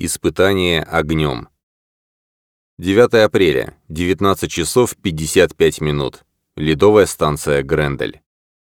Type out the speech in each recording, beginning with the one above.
Испытание огнем. 9 апреля, 19 часов 55 минут. Ледовая станция Грендель.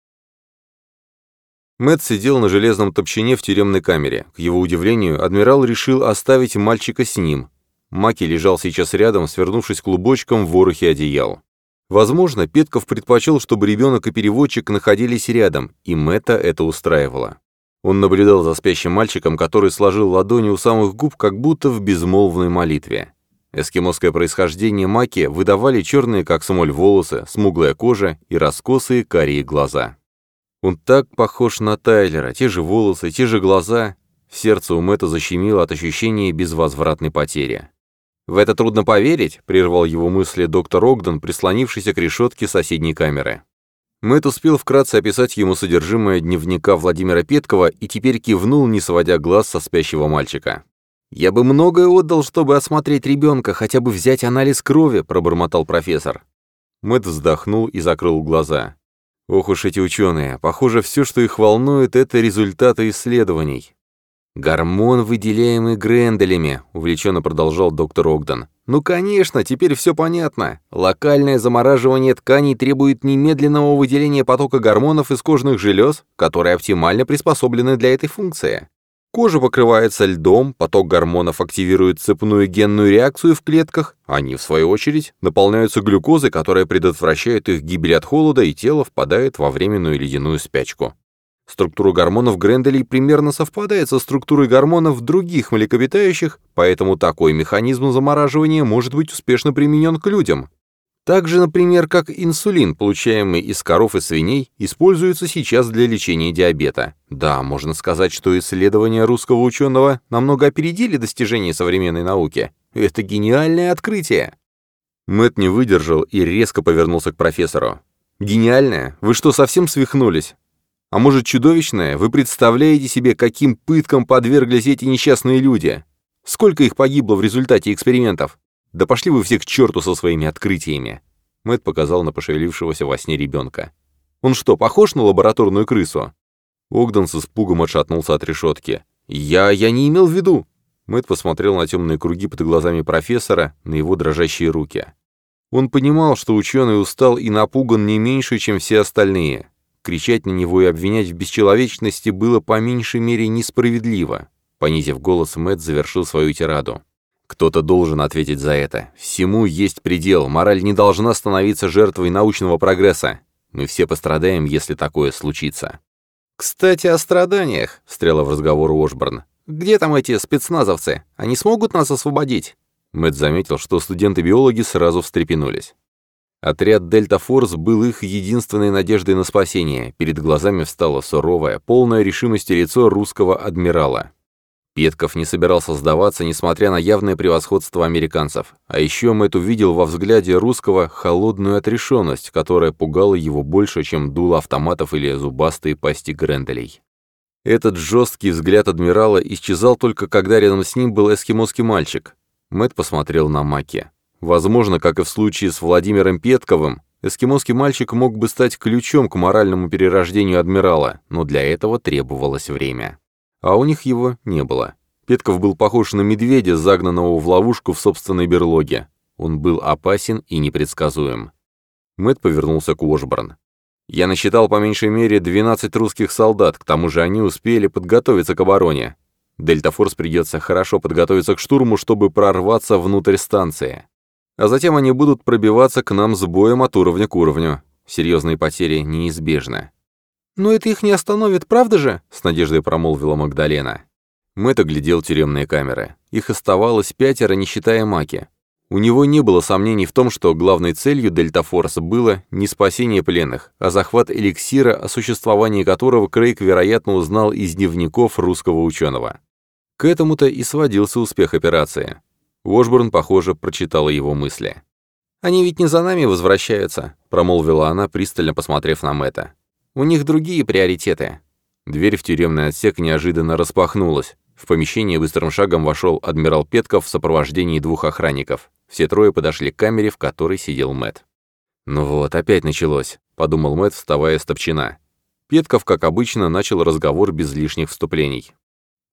Мэтт сидел на железном топчине в тюремной камере. К его удивлению, адмирал решил оставить мальчика с ним. Маки лежал сейчас рядом, свернувшись клубочком в ворохе одеял. Возможно, Петков предпочел, чтобы ребенок и переводчик находились рядом, и Мэтта это устраивало. Он наблюдал за спящим мальчиком, который сложил ладони у самых губ, как будто в безмолвной молитве. Эскимосское происхождение Маки выдавали черные, как смоль, волосы, смуглая кожа и раскосые карие глаза. Он так похож на Тайлера, те же волосы, те же глаза. Сердце у Мэтта защемило от ощущения безвозвратной потери. «В это трудно поверить», — прервал его мысли доктор Огден, прислонившийся к решетке соседней камеры. Мэтт успел вкратце описать ему содержимое дневника Владимира Петкова и теперь кивнул, не сводя глаз со спящего мальчика. «Я бы многое отдал, чтобы осмотреть ребенка, хотя бы взять анализ крови», — пробормотал профессор. Мэтт вздохнул и закрыл глаза. «Ох уж эти ученые, похоже, все, что их волнует, это результаты исследований». «Гормон, выделяемый Гренделями», — увлеченно продолжал доктор Огден. «Ну, конечно, теперь все понятно. Локальное замораживание тканей требует немедленного выделения потока гормонов из кожных желез, которые оптимально приспособлены для этой функции. Кожа покрывается льдом, поток гормонов активирует цепную генную реакцию в клетках, они, в свою очередь, наполняются глюкозой, которая предотвращает их гибель от холода, и тело впадает во временную ледяную спячку. Структура гормонов Гренделей примерно совпадает со структурой гормонов других млекопитающих, поэтому такой механизм замораживания может быть успешно применен к людям. Так же, например, как инсулин, получаемый из коров и свиней, используется сейчас для лечения диабета. Да, можно сказать, что исследования русского ученого намного опередили достижения современной науки. Это гениальное открытие. Мэтт не выдержал и резко повернулся к профессору. «Гениальное? Вы что, совсем свихнулись? А может, чудовищное? Вы представляете себе, каким пыткам подверглись эти несчастные люди? Сколько их погибло в результате экспериментов? Да пошли вы все к черту со своими открытиями!» Мэтт показал на пошевелившегося во сне ребенка. «Он что, похож на лабораторную крысу?» Огден с испугом отшатнулся от решетки. Я не имел в виду!» Мэтт посмотрел на темные круги под глазами профессора, на его дрожащие руки. Он понимал, что ученый устал и напуган не меньше, чем все остальные. Кричать на него и обвинять в бесчеловечности было по меньшей мере несправедливо. Понизив голос, Мэтт завершил свою тираду. «Кто-то должен ответить за это. Всему есть предел, мораль не должна становиться жертвой научного прогресса. Мы все пострадаем, если такое случится». «Кстати, о страданиях», — встряла в разговор Уошборн. «Где там эти спецназовцы? Они смогут нас освободить?» Мэтт заметил, что студенты-биологи сразу встрепенулись. Отряд «Дельта-Форс» был их единственной надеждой на спасение. Перед глазами встало суровое, полное решимости лицо русского адмирала. Петков не собирался сдаваться, несмотря на явное превосходство американцев. А еще Мэтт увидел во взгляде русского холодную отрешенность, которая пугала его больше, чем дуло автоматов или зубастые пасти Гренделей. Этот жесткий взгляд адмирала исчезал только когда рядом с ним был эскимосский мальчик. Мэтт посмотрел на Маки. Возможно, как и в случае с Владимиром Петковым, эскимосский мальчик мог бы стать ключом к моральному перерождению адмирала, но для этого требовалось время. А у них его не было. Петков был похож на медведя, загнанного в ловушку в собственной берлоге. Он был опасен и непредсказуем. Мэтт повернулся к Уошборн. «Я насчитал по меньшей мере 12 русских солдат, к тому же они успели подготовиться к обороне. Дельта-Форс придется хорошо подготовиться к штурму, чтобы прорваться внутрь станции. А затем они будут пробиваться к нам с боем от уровня к уровню. Серьезные потери неизбежны». «Но это их не остановит, правда же?» — с надеждой промолвила Магдалена. Мэтт оглядел тюремные камеры. Их оставалось 5, не считая Маки. У него не было сомнений в том, что главной целью Дельта-Форса было не спасение пленных, а захват эликсира, о существовании которого Крейг, вероятно, узнал из дневников русского ученого. К этому-то и сводился успех операции. Уошборн, похоже, прочитала его мысли. «Они ведь не за нами возвращаются», — промолвила она, пристально посмотрев на Мэтта. «У них другие приоритеты». Дверь в тюремный отсек неожиданно распахнулась. В помещение быстрым шагом вошел адмирал Петков в сопровождении 2 охранников. Все 3 подошли к камере, в которой сидел Мэтт. «Ну вот, опять началось», — подумал Мэтт, вставая с топчина. Петков, как обычно, начал разговор без лишних вступлений.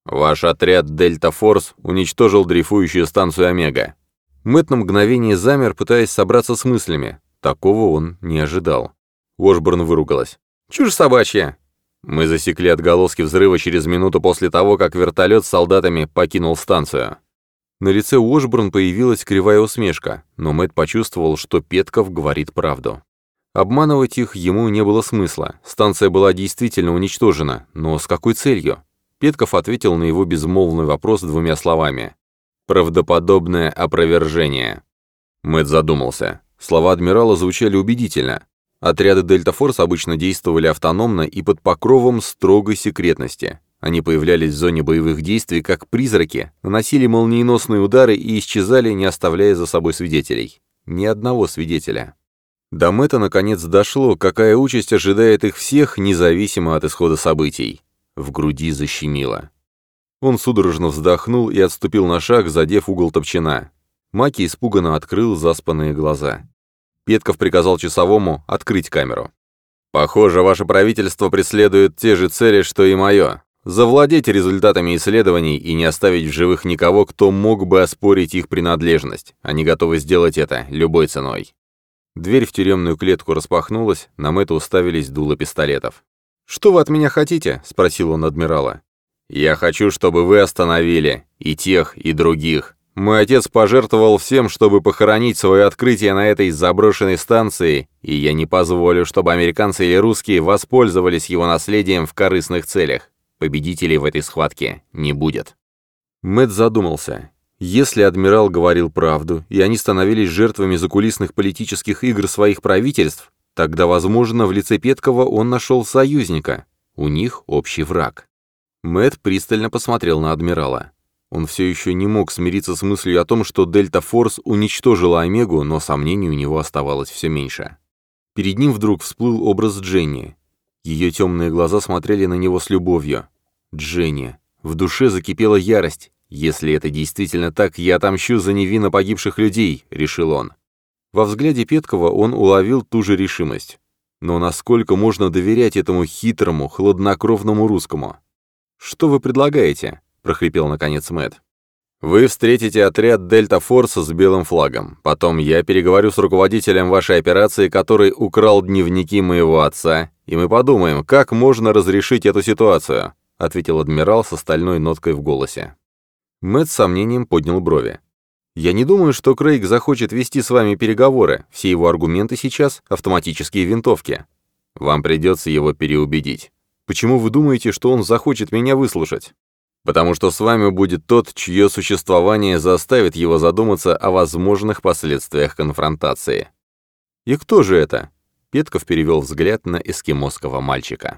«Ваш отряд Дельта Форс уничтожил дрейфующую станцию Омега». Мэтт на мгновение замер, пытаясь собраться с мыслями. Такого он не ожидал. Уошборн выругалась. «Чушь собачья!» «Мы засекли отголоски взрыва через минуту после того, как вертолет с солдатами покинул станцию». На лице Уошборн появилась кривая усмешка, но Мэтт почувствовал, что Петков говорит правду. Обманывать их ему не было смысла. Станция была действительно уничтожена, но с какой целью? Петков ответил на его безмолвный вопрос двумя словами. «Правдоподобное опровержение». Мэтт задумался. Слова адмирала звучали убедительно. Отряды Дельта Форс обычно действовали автономно и под покровом строгой секретности. Они появлялись в зоне боевых действий как призраки, наносили молниеносные удары и исчезали, не оставляя за собой свидетелей. Ни одного свидетеля. До Мэтта наконец дошло, какая участь ожидает их всех, независимо от исхода событий. В груди защемило. Он судорожно вздохнул и отступил на шаг, задев угол топчина. Маки испуганно открыл заспанные глаза. Петков приказал часовому открыть камеру. «Похоже, ваше правительство преследует те же цели, что и мое. Завладеть результатами исследований и не оставить в живых никого, кто мог бы оспорить их принадлежность. Они готовы сделать это любой ценой». Дверь в тюремную клетку распахнулась, на Мэтта уставились дула пистолетов. «Что вы от меня хотите?» — спросил он адмирала. «Я хочу, чтобы вы остановили и тех, и других. Мой отец пожертвовал всем, чтобы похоронить свое открытие на этой заброшенной станции, и я не позволю, чтобы американцы или русские воспользовались его наследием в корыстных целях. Победителей в этой схватке не будет». Мэтт задумался. Если адмирал говорил правду, и они становились жертвами закулисных политических игр своих правительств, тогда, возможно, в лице Петкова он нашел союзника. У них общий враг. Мэтт пристально посмотрел на адмирала. Он все еще не мог смириться с мыслью о том, что Дельта Форс уничтожила Омегу, но сомнений у него оставалось все меньше. Перед ним вдруг всплыл образ Дженни. Ее темные глаза смотрели на него с любовью. Дженни. В душе закипела ярость. «Если это действительно так, я отомщу за невинно погибших людей», — решил он. Во взгляде Петкова он уловил ту же решимость. Но насколько можно доверять этому хитрому, хладнокровному русскому? «Что вы предлагаете?» — прохрипел наконец Мэтт. «Вы встретите отряд Дельта Форса с белым флагом. Потом я переговорю с руководителем вашей операции, который украл дневники моего отца, и мы подумаем, как можно разрешить эту ситуацию», — ответил адмирал с стальной ноткой в голосе. Мэтт с сомнением поднял брови. «Я не думаю, что Крейг захочет вести с вами переговоры. Все его аргументы сейчас — автоматические винтовки. Вам придется его переубедить. Почему вы думаете, что он захочет меня выслушать? Потому что с вами будет тот, чье существование заставит его задуматься о возможных последствиях конфронтации». «И кто же это?» Петков перевел взгляд на эскимосского мальчика.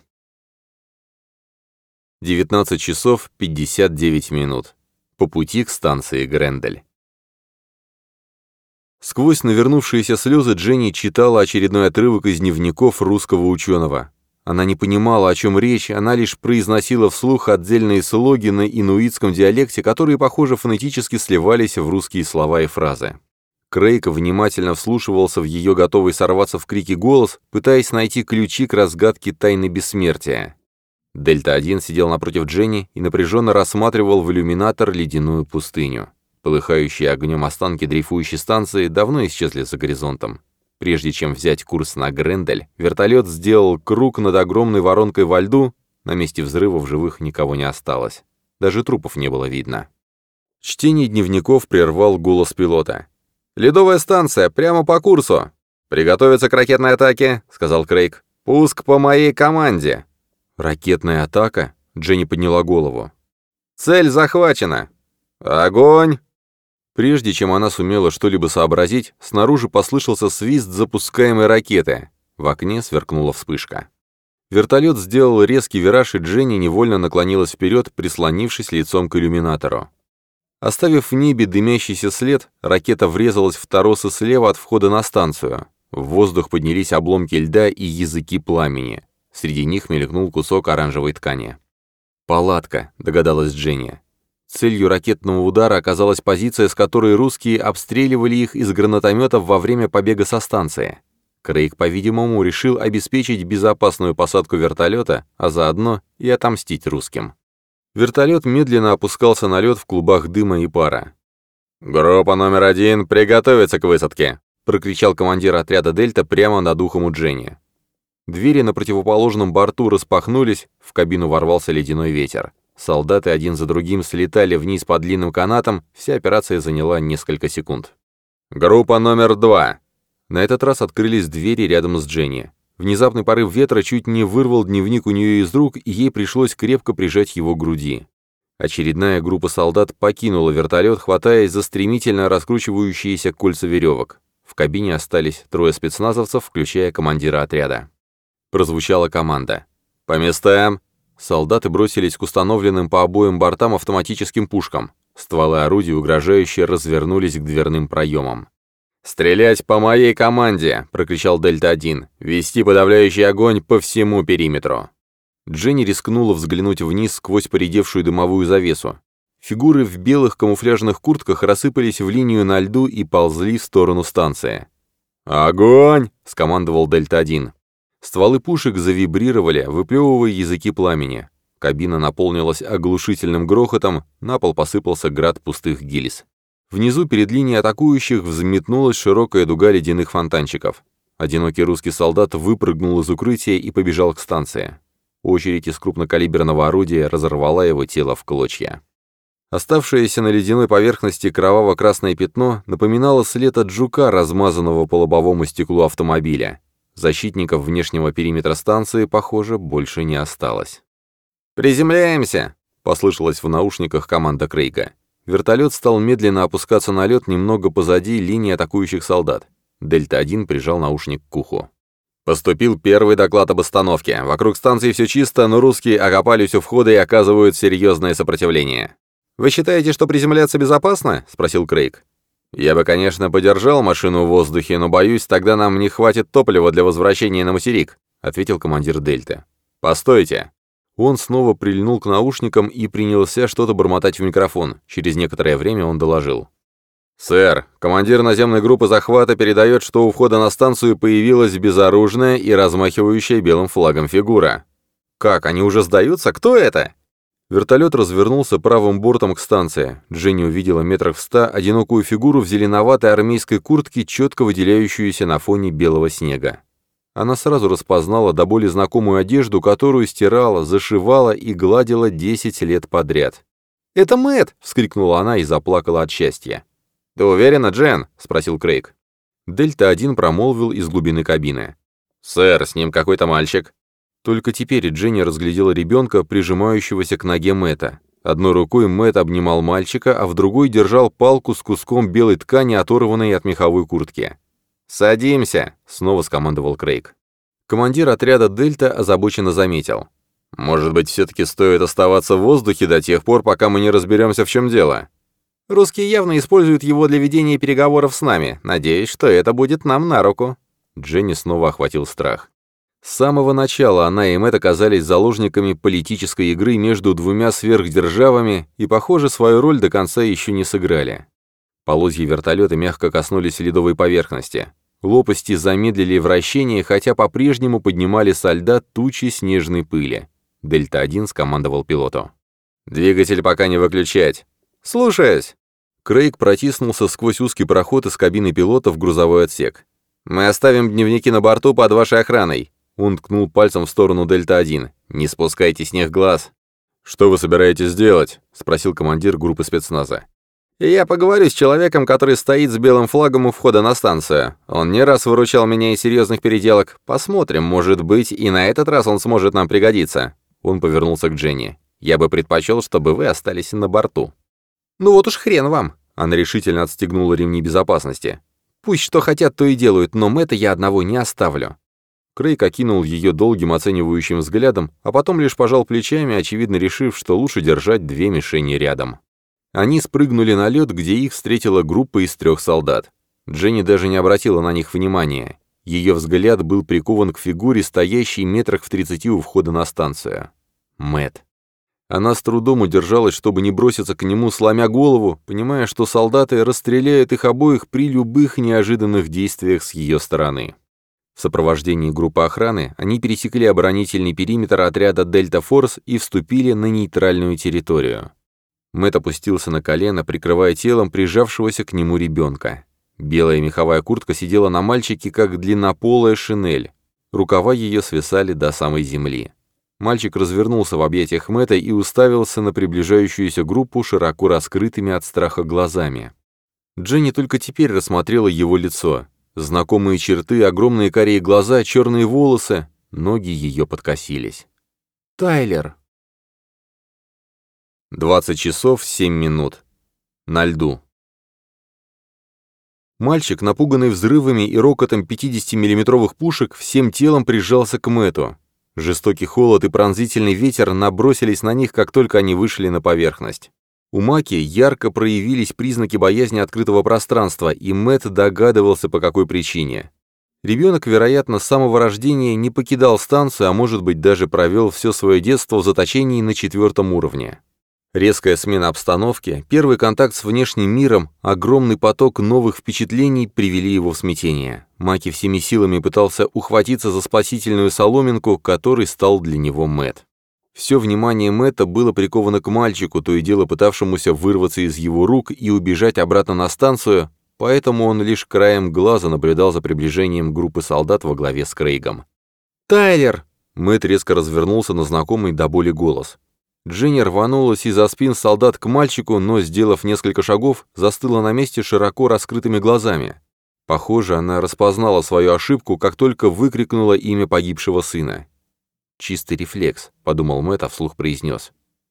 19 часов 59 минут. По пути к станции Грендель. Сквозь навернувшиеся слезы Дженни читала очередной отрывок из дневников русского ученого. Она не понимала, о чем речь, она лишь произносила вслух отдельные слоги на инуитском диалекте, которые, похоже, фонетически сливались в русские слова и фразы. Крейг внимательно вслушивался в ее готовый сорваться в крики голос, пытаясь найти ключи к разгадке тайны бессмертия. Дельта-1 сидел напротив Дженни и напряженно рассматривал в иллюминатор ледяную пустыню. Полыхающие огнем останки дрейфующей станции давно исчезли за горизонтом. Прежде чем взять курс на Грендель, вертолет сделал круг над огромной воронкой во льду, на месте взрыва в живых никого не осталось. Даже трупов не было видно. Чтение дневников прервал голос пилота. «Ледовая станция, прямо по курсу!» «Приготовиться к ракетной атаке», — сказал Крейг. «Пуск по моей команде». «Ракетная атака?» — Дженни подняла голову. «Цель захвачена!» «Огонь!» Прежде чем она сумела что-либо сообразить, снаружи послышался свист запускаемой ракеты. В окне сверкнула вспышка. Вертолет сделал резкий вираж, и Дженни невольно наклонилась вперед, прислонившись лицом к иллюминатору. Оставив в небе дымящийся след, ракета врезалась в торосы слева от входа на станцию. В воздух поднялись обломки льда и языки пламени. Среди них мелькнул кусок оранжевой ткани. «Палатка», — догадалась Дженни. Целью ракетного удара оказалась позиция, с которой русские обстреливали их из гранатометов во время побега со станции. Крейг, по-видимому, решил обеспечить безопасную посадку вертолета, а заодно и отомстить русским. Вертолет медленно опускался на лед в клубах дыма и пара. «Группа номер 1 приготовиться к высадке!» — прокричал командир отряда «Дельта» прямо над ухом у Дженни. Двери на противоположном борту распахнулись, в кабину ворвался ледяной ветер. Солдаты один за другим слетали вниз по длинным канатам, вся операция заняла несколько секунд. «Группа номер 2!» На этот раз открылись двери рядом с Дженни. Внезапный порыв ветра чуть не вырвал дневник у нее из рук, и ей пришлось крепко прижать его к груди. Очередная группа солдат покинула вертолет, хватаясь за стремительно раскручивающиеся кольца веревок. В кабине остались 3 спецназовцев, включая командира отряда. Прозвучала команда. «По местам!» Солдаты бросились к установленным по обоим бортам автоматическим пушкам. Стволы орудий угрожающе развернулись к дверным проемам. «Стрелять по моей команде!» — прокричал Дельта-1. «Вести подавляющий огонь по всему периметру!» Дженни рискнула взглянуть вниз сквозь поредевшую дымовую завесу. Фигуры в белых камуфляжных куртках рассыпались в линию на льду и ползли в сторону станции. «Огонь!» — скомандовал Дельта-1. Стволы пушек завибрировали, выплевывая языки пламени. Кабина наполнилась оглушительным грохотом, на пол посыпался град пустых гильз. Внизу перед линией атакующих взметнулась широкая дуга ледяных фонтанчиков. Одинокий русский солдат выпрыгнул из укрытия и побежал к станции. Очередь из крупнокалиберного орудия разорвала его тело в клочья. Оставшееся на ледяной поверхности кроваво-красное пятно напоминало след от жука, размазанного по лобовому стеклу автомобиля. Защитников внешнего периметра станции, похоже, больше не осталось. «Приземляемся!» — послышалась в наушниках команда Крейга. Вертолет стал медленно опускаться на лед немного позади линии атакующих солдат. Дельта-1 прижал наушник к уху. Поступил первый доклад об остановке. Вокруг станции все чисто, но русские окопались у входа и оказывают серьезное сопротивление. «Вы считаете, что приземляться безопасно?» — спросил Крейг. «Я бы, конечно, подержал машину в воздухе, но, боюсь, тогда нам не хватит топлива для возвращения на материк», — ответил командир Дельты. «Постойте». Он снова прильнул к наушникам и принялся что-то бормотать в микрофон. Через некоторое время он доложил. «Сэр, командир наземной группы захвата передает, что у входа на станцию появилась безоружная и размахивающая белым флагом фигура». «Как, они уже сдаются? Кто это?» Вертолет развернулся правым бортом к станции. Дженни увидела метрах в 100 одинокую фигуру в зеленоватой армейской куртке, четко выделяющуюся на фоне белого снега. Она сразу распознала до боли знакомую одежду, которую стирала, зашивала и гладила 10 лет подряд. «Это Мэтт!» — вскрикнула она и заплакала от счастья. «Ты уверена, Джен?» — спросил Крейг. Дельта-1 промолвил из глубины кабины. «Сэр, с ним какой-то мальчик». Только теперь Дженни разглядела ребенка, прижимающегося к ноге Мэтта. Одной рукой Мэтт обнимал мальчика, а в другой держал палку с куском белой ткани, оторванной от меховой куртки. «Садимся!» — снова скомандовал Крейг. Командир отряда «Дельта» озабоченно заметил. «Может быть, все-таки стоит оставаться в воздухе до тех пор, пока мы не разберемся, в чем дело?» «Русские явно используют его для ведения переговоров с нами. Надеюсь, что это будет нам на руку». Дженни снова охватил страх. С самого начала она и Мэтт оказались заложниками политической игры между двумя сверхдержавами и, похоже, свою роль до конца еще не сыграли. Полозья вертолета мягко коснулись ледовой поверхности. Лопасти замедлили вращение, хотя по-прежнему поднимали со льда тучи снежной пыли. Дельта-1 скомандовал пилоту. «Двигатель пока не выключать». «Слушаюсь». Крейг протиснулся сквозь узкий проход из кабины пилота в грузовой отсек. «Мы оставим дневники на борту под вашей охраной». Он ткнул пальцем в сторону Дельта-1. «Не спускайте с них глаз». «Что вы собираетесь делать?» — спросил командир группы спецназа. «Я поговорю с человеком, который стоит с белым флагом у входа на станцию. Он не раз выручал меня из серьезных переделок. Посмотрим, может быть, и на этот раз он сможет нам пригодиться». Он повернулся к Дженни. «Я бы предпочел, чтобы вы остались на борту». «Ну вот уж хрен вам!» Она решительно отстегнула ремни безопасности. «Пусть что хотят, то и делают, но Мэтта я одного не оставлю». Крейг окинул ее долгим оценивающим взглядом, а потом лишь пожал плечами, очевидно решив, что лучше держать 2 мишени рядом. Они спрыгнули на лед, где их встретила группа из 3 солдат. Дженни даже не обратила на них внимания. Ее взгляд был прикован к фигуре, стоящей метрах в 30 у входа на станцию. Мэтт. Она с трудом удержалась, чтобы не броситься к нему, сломя голову, понимая, что солдаты расстреляют их обоих при любых неожиданных действиях с ее стороны. В сопровождении группы охраны они пересекли оборонительный периметр отряда «Дельта Форс» и вступили на нейтральную территорию. Мэтт опустился на колено, прикрывая телом прижавшегося к нему ребенка. Белая меховая куртка сидела на мальчике, как длиннополая шинель. Рукава ее свисали до самой земли. Мальчик развернулся в объятиях Мэтта и уставился на приближающуюся группу широко раскрытыми от страха глазами. Дженни только теперь рассмотрела его лицо. Знакомые черты, огромные карие глаза, черные волосы, ноги ее подкосились. «Тайлер!» 20 часов 7 минут. На льду. Мальчик, напуганный взрывами и рокотом 50-миллиметровых пушек, всем телом прижался к Мэтту. Жестокий холод и пронзительный ветер набросились на них, как только они вышли на поверхность. У Маки ярко проявились признаки боязни открытого пространства, и Мэтт догадывался, по какой причине. Ребенок, вероятно, с самого рождения не покидал станцию, а может быть даже провел все свое детство в заточении на 4-м уровне. Резкая смена обстановки, первый контакт с внешним миром, огромный поток новых впечатлений привели его в смятение. Маки всеми силами пытался ухватиться за спасительную соломинку, которой стал для него Мэтт. Все внимание Мэтта было приковано к мальчику, то и дело пытавшемуся вырваться из его рук и убежать обратно на станцию, поэтому он лишь краем глаза наблюдал за приближением группы солдат во главе с Крейгом. «Тайлер!» Мэтт резко развернулся на знакомый до боли голос. Дженни рванулась из-за спин солдат к мальчику, но, сделав несколько шагов, застыла на месте широко раскрытыми глазами. Похоже, она распознала свою ошибку, как только выкрикнула имя погибшего сына. «Чистый рефлекс», — подумал Мэтт, а вслух произнес.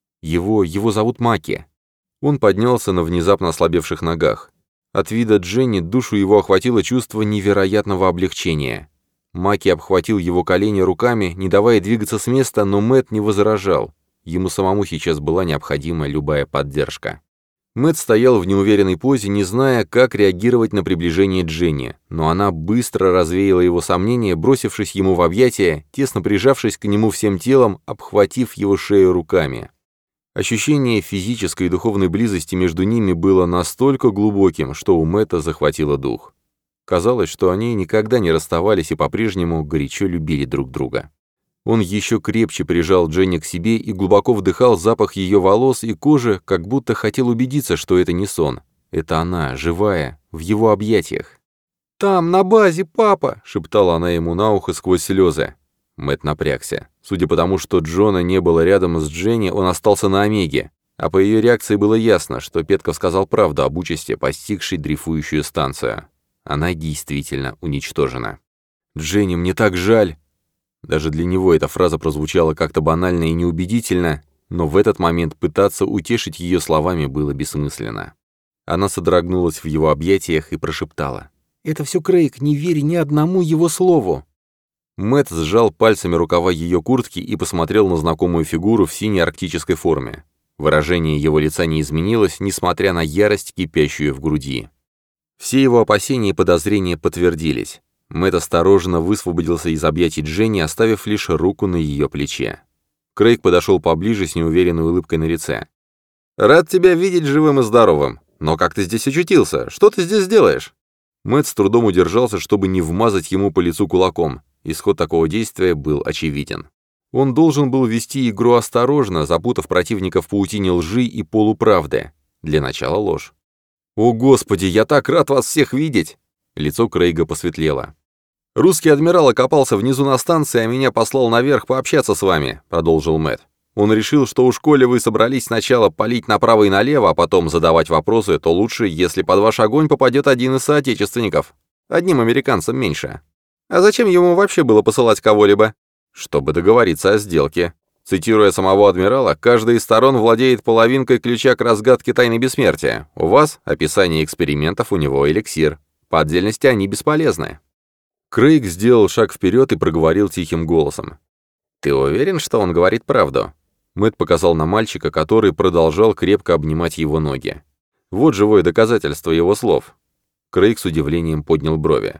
Его зовут Маки». Он поднялся на внезапно ослабевших ногах. От вида Дженни душу его охватило чувство невероятного облегчения. Маки обхватил его колени руками, не давая двигаться с места, но Мэтт не возражал. Ему самому сейчас была необходима любая поддержка. Мэтт стоял в неуверенной позе, не зная, как реагировать на приближение Дженни, но она быстро развеяла его сомнения, бросившись ему в объятия, тесно прижавшись к нему всем телом, обхватив его шею руками. Ощущение физической и духовной близости между ними было настолько глубоким, что у Мэтта захватило дух. Казалось, что они никогда не расставались и по-прежнему горячо любили друг друга. Он еще крепче прижал Дженни к себе и глубоко вдыхал запах ее волос и кожи, как будто хотел убедиться, что это не сон. Это она, живая, в его объятиях. «Там, на базе, папа!» — шептала она ему на ухо сквозь слезы. Мэтт напрягся. Судя по тому, что Джона не было рядом с Дженни, он остался на Омеге. А по ее реакции было ясно, что Петков сказал правду об участи, постигшей дрейфующую станцию. Она действительно уничтожена. «Дженни, мне так жаль!» Даже для него эта фраза прозвучала как-то банально и неубедительно, но в этот момент пытаться утешить ее словами было бессмысленно. Она содрогнулась в его объятиях и прошептала. «Это все Крейг, не верь ни одному его слову!» Мэтт сжал пальцами рукава ее куртки и посмотрел на знакомую фигуру в синей арктической форме. Выражение его лица не изменилось, несмотря на ярость, кипящую в груди. Все его опасения и подозрения подтвердились. Мэтт осторожно высвободился из объятий Дженни, оставив лишь руку на ее плече. Крейг подошел поближе с неуверенной улыбкой на лице. «Рад тебя видеть живым и здоровым. Но как ты здесь очутился? Что ты здесь делаешь?» Мэтт с трудом удержался, чтобы не вмазать ему по лицу кулаком. Исход такого действия был очевиден. Он должен был вести игру осторожно, запутав противника в паутине лжи и полуправды. Для начала ложь. «О, Господи, я так рад вас всех видеть!» Лицо Крейга посветлело. «Русский адмирал окопался внизу на станции, а меня послал наверх пообщаться с вами», — продолжил Мэтт. «Он решил, что уж коли вы собрались сначала палить направо и налево, а потом задавать вопросы, то лучше, если под ваш огонь попадет один из соотечественников. Одним американцем меньше. А зачем ему вообще было посылать кого-либо? Чтобы договориться о сделке. Цитируя самого адмирала, каждая из сторон владеет половинкой ключа к разгадке тайны бессмертия. У вас описание экспериментов, у него эликсир. По отдельности они бесполезны». Крейг сделал шаг вперед и проговорил тихим голосом. «Ты уверен, что он говорит правду?» Мэтт показал на мальчика, который продолжал крепко обнимать его ноги. «Вот живое доказательство его слов». Крейг с удивлением поднял брови.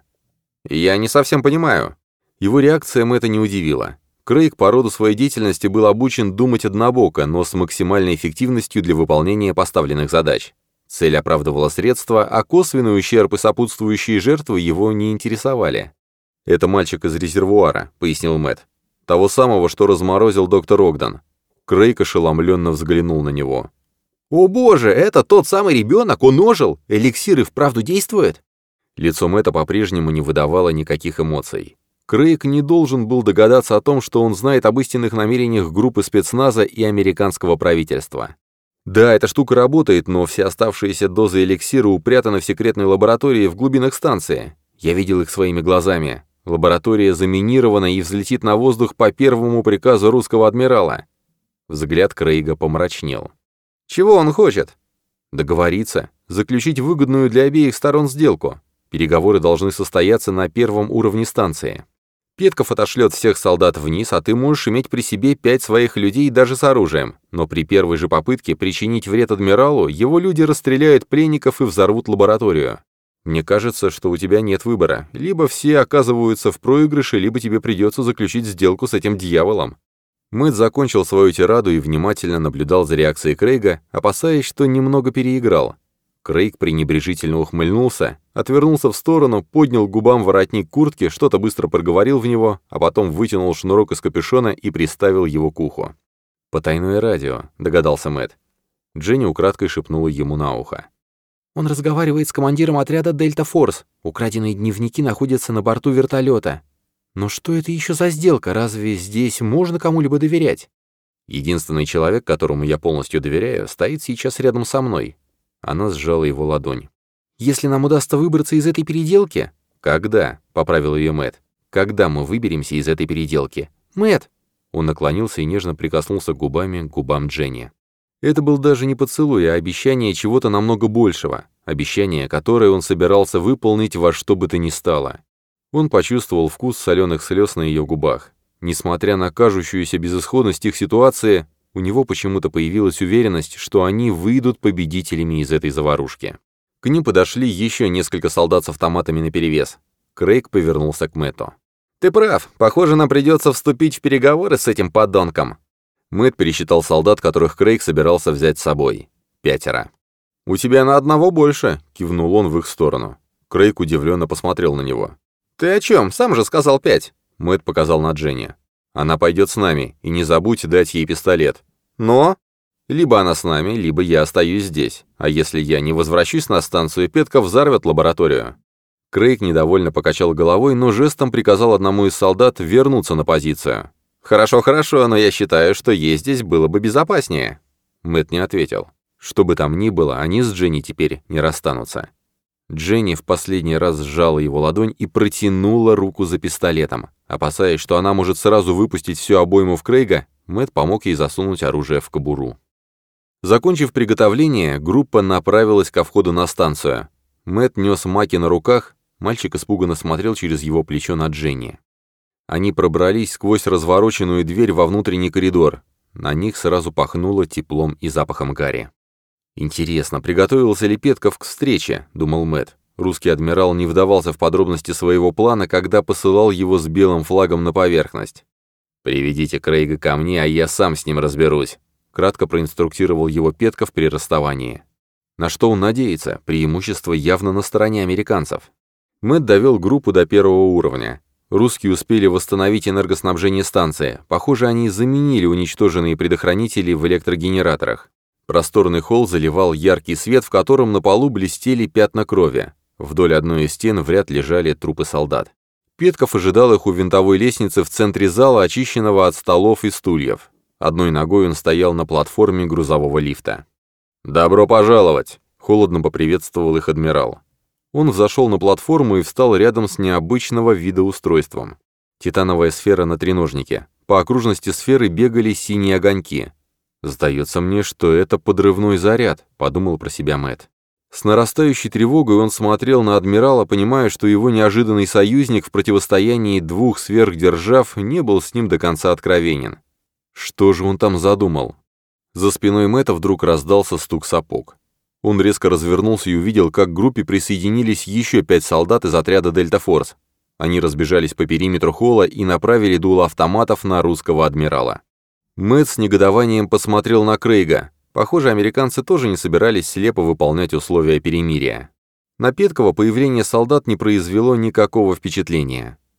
«Я не совсем понимаю». Его реакция Мэтта не удивила. Крейг по роду своей деятельности был обучен думать однобоко, но с максимальной эффективностью для выполнения поставленных задач. Цель оправдывала средства, а косвенный ущерб и сопутствующие жертвы его не интересовали. «Это мальчик из резервуара», — пояснил Мэтт. «Того самого, что разморозил доктор Огден». Крейг ошеломленно взглянул на него. «О боже, это тот самый ребенок, он ожил! Эликсир и вправду действует?» Лицо Мэтта по-прежнему не выдавало никаких эмоций. Крейг не должен был догадаться о том, что он знает об истинных намерениях группы спецназа и американского правительства. Да, эта штука работает, но все оставшиеся дозы эликсира упрятаны в секретной лаборатории в глубинах станции. Я видел их своими глазами. Лаборатория заминирована и взлетит на воздух по первому приказу русского адмирала. Взгляд Крейга помрачнел. «Чего он хочет?» «Договориться, заключить выгодную для обеих сторон сделку. Переговоры должны состояться на первом уровне станции. Петков отошлет всех солдат вниз, а ты можешь иметь при себе 5 своих людей даже с оружием, но при первой же попытке причинить вред адмиралу, его люди расстреляют пленников и взорвут лабораторию. Мне кажется, что у тебя нет выбора. Либо все оказываются в проигрыше, либо тебе придется заключить сделку с этим дьяволом». Мэтт закончил свою тираду и внимательно наблюдал за реакцией Крейга, опасаясь, что немного переиграл. Крейг пренебрежительно ухмыльнулся, отвернулся в сторону, поднял к губам воротник куртки, что-то быстро проговорил в него, а потом вытянул шнурок из капюшона и приставил его к уху. «Потайное радио», — догадался Мэтт. Дженни украдкой шепнула ему на ухо. «Он разговаривает с командиром отряда Дельта Форс. Украденные дневники находятся на борту вертолета. Но что это еще за сделка? Разве здесь можно кому-либо доверять?» «Единственный человек, которому я полностью доверяю, стоит сейчас рядом со мной». Она сжала его ладонь. «Если нам удастся выбраться из этой переделки...» «Когда?» — поправил ее Мэтт. «Когда мы выберемся из этой переделки?» «Мэтт!» Он наклонился и нежно прикоснулся губами к губам Дженни. Это был даже не поцелуй, а обещание чего-то намного большего. Обещание, которое он собирался выполнить во что бы то ни стало. Он почувствовал вкус соленых слез на ее губах. Несмотря на кажущуюся безысходность их ситуации, у него почему-то появилась уверенность, что они выйдут победителями из этой заварушки. К ним подошли еще несколько солдат с автоматами наперевес. Крейг повернулся к Мэтту. «Ты прав. Похоже, нам придется вступить в переговоры с этим подонком». Мэтт пересчитал солдат, которых Крейг собирался взять с собой. 5. «У тебя на одного больше», — кивнул он в их сторону. Крейг удивленно посмотрел на него. «Ты о чем? Сам же сказал 5». Мэтт показал на Дженни. «Она пойдет с нами, и не забудь дать ей пистолет». «Но...» «Либо она с нами, либо я остаюсь здесь. А если я не возвращусь на станцию, Петков взорвет лабораторию». Крейг недовольно покачал головой, но жестом приказал одному из солдат вернуться на позицию. «Хорошо, хорошо, но я считаю, что ей здесь было бы безопаснее». Мэтт не ответил. Что бы там ни было, они с Дженни теперь не расстанутся. Дженни в последний раз сжала его ладонь и протянула руку за пистолетом. Опасаясь, что она может сразу выпустить всю обойму в Крейга, Мэтт помог ей засунуть оружие в кобуру. Закончив приготовление, группа направилась ко входу на станцию. Мэтт нес Маки на руках, мальчик испуганно смотрел через его плечо на Дженни. Они пробрались сквозь развороченную дверь во внутренний коридор. На них сразу пахнуло теплом и запахом гари. «Интересно, приготовился ли Петков к встрече?» — думал Мэтт. Русский адмирал не вдавался в подробности своего плана, когда посылал его с белым флагом на поверхность. «Приведите Крейга ко мне, а я сам с ним разберусь», — кратко проинструктировал его Петков при расставании. На что он надеется? Преимущество явно на стороне американцев. Мэтт довел группу до первого уровня. Русские успели восстановить энергоснабжение станции. Похоже, они заменили уничтоженные предохранители в электрогенераторах. Просторный холл заливал яркий свет, в котором на полу блестели пятна крови. Вдоль одной из стен в ряд лежали трупы солдат. Петков ожидал их у винтовой лестницы в центре зала, очищенного от столов и стульев. Одной ногой он стоял на платформе грузового лифта. «Добро пожаловать!» — холодно поприветствовал их адмирал. Он взошел на платформу и встал рядом с необычного вида устройством. Титановая сфера на треножнике. По окружности сферы бегали синие огоньки. «Сдается мне, что это подрывной заряд», — подумал про себя Мэтт. С нарастающей тревогой он смотрел на адмирала, понимая, что его неожиданный союзник в противостоянии двух сверхдержав не был с ним до конца откровенен. Что же он там задумал? За спиной Мэтта вдруг раздался стук сапог. Он резко развернулся и увидел, как к группе присоединились еще 5 солдат из отряда «Дельта Форс». Они разбежались по периметру холла и направили дуло автоматов на русского адмирала. Мэтт с негодованием посмотрел на Крейга. Похоже, американцы тоже не собирались слепо выполнять условия перемирия. На Петкова появление солдат не произвело никакого впечатления.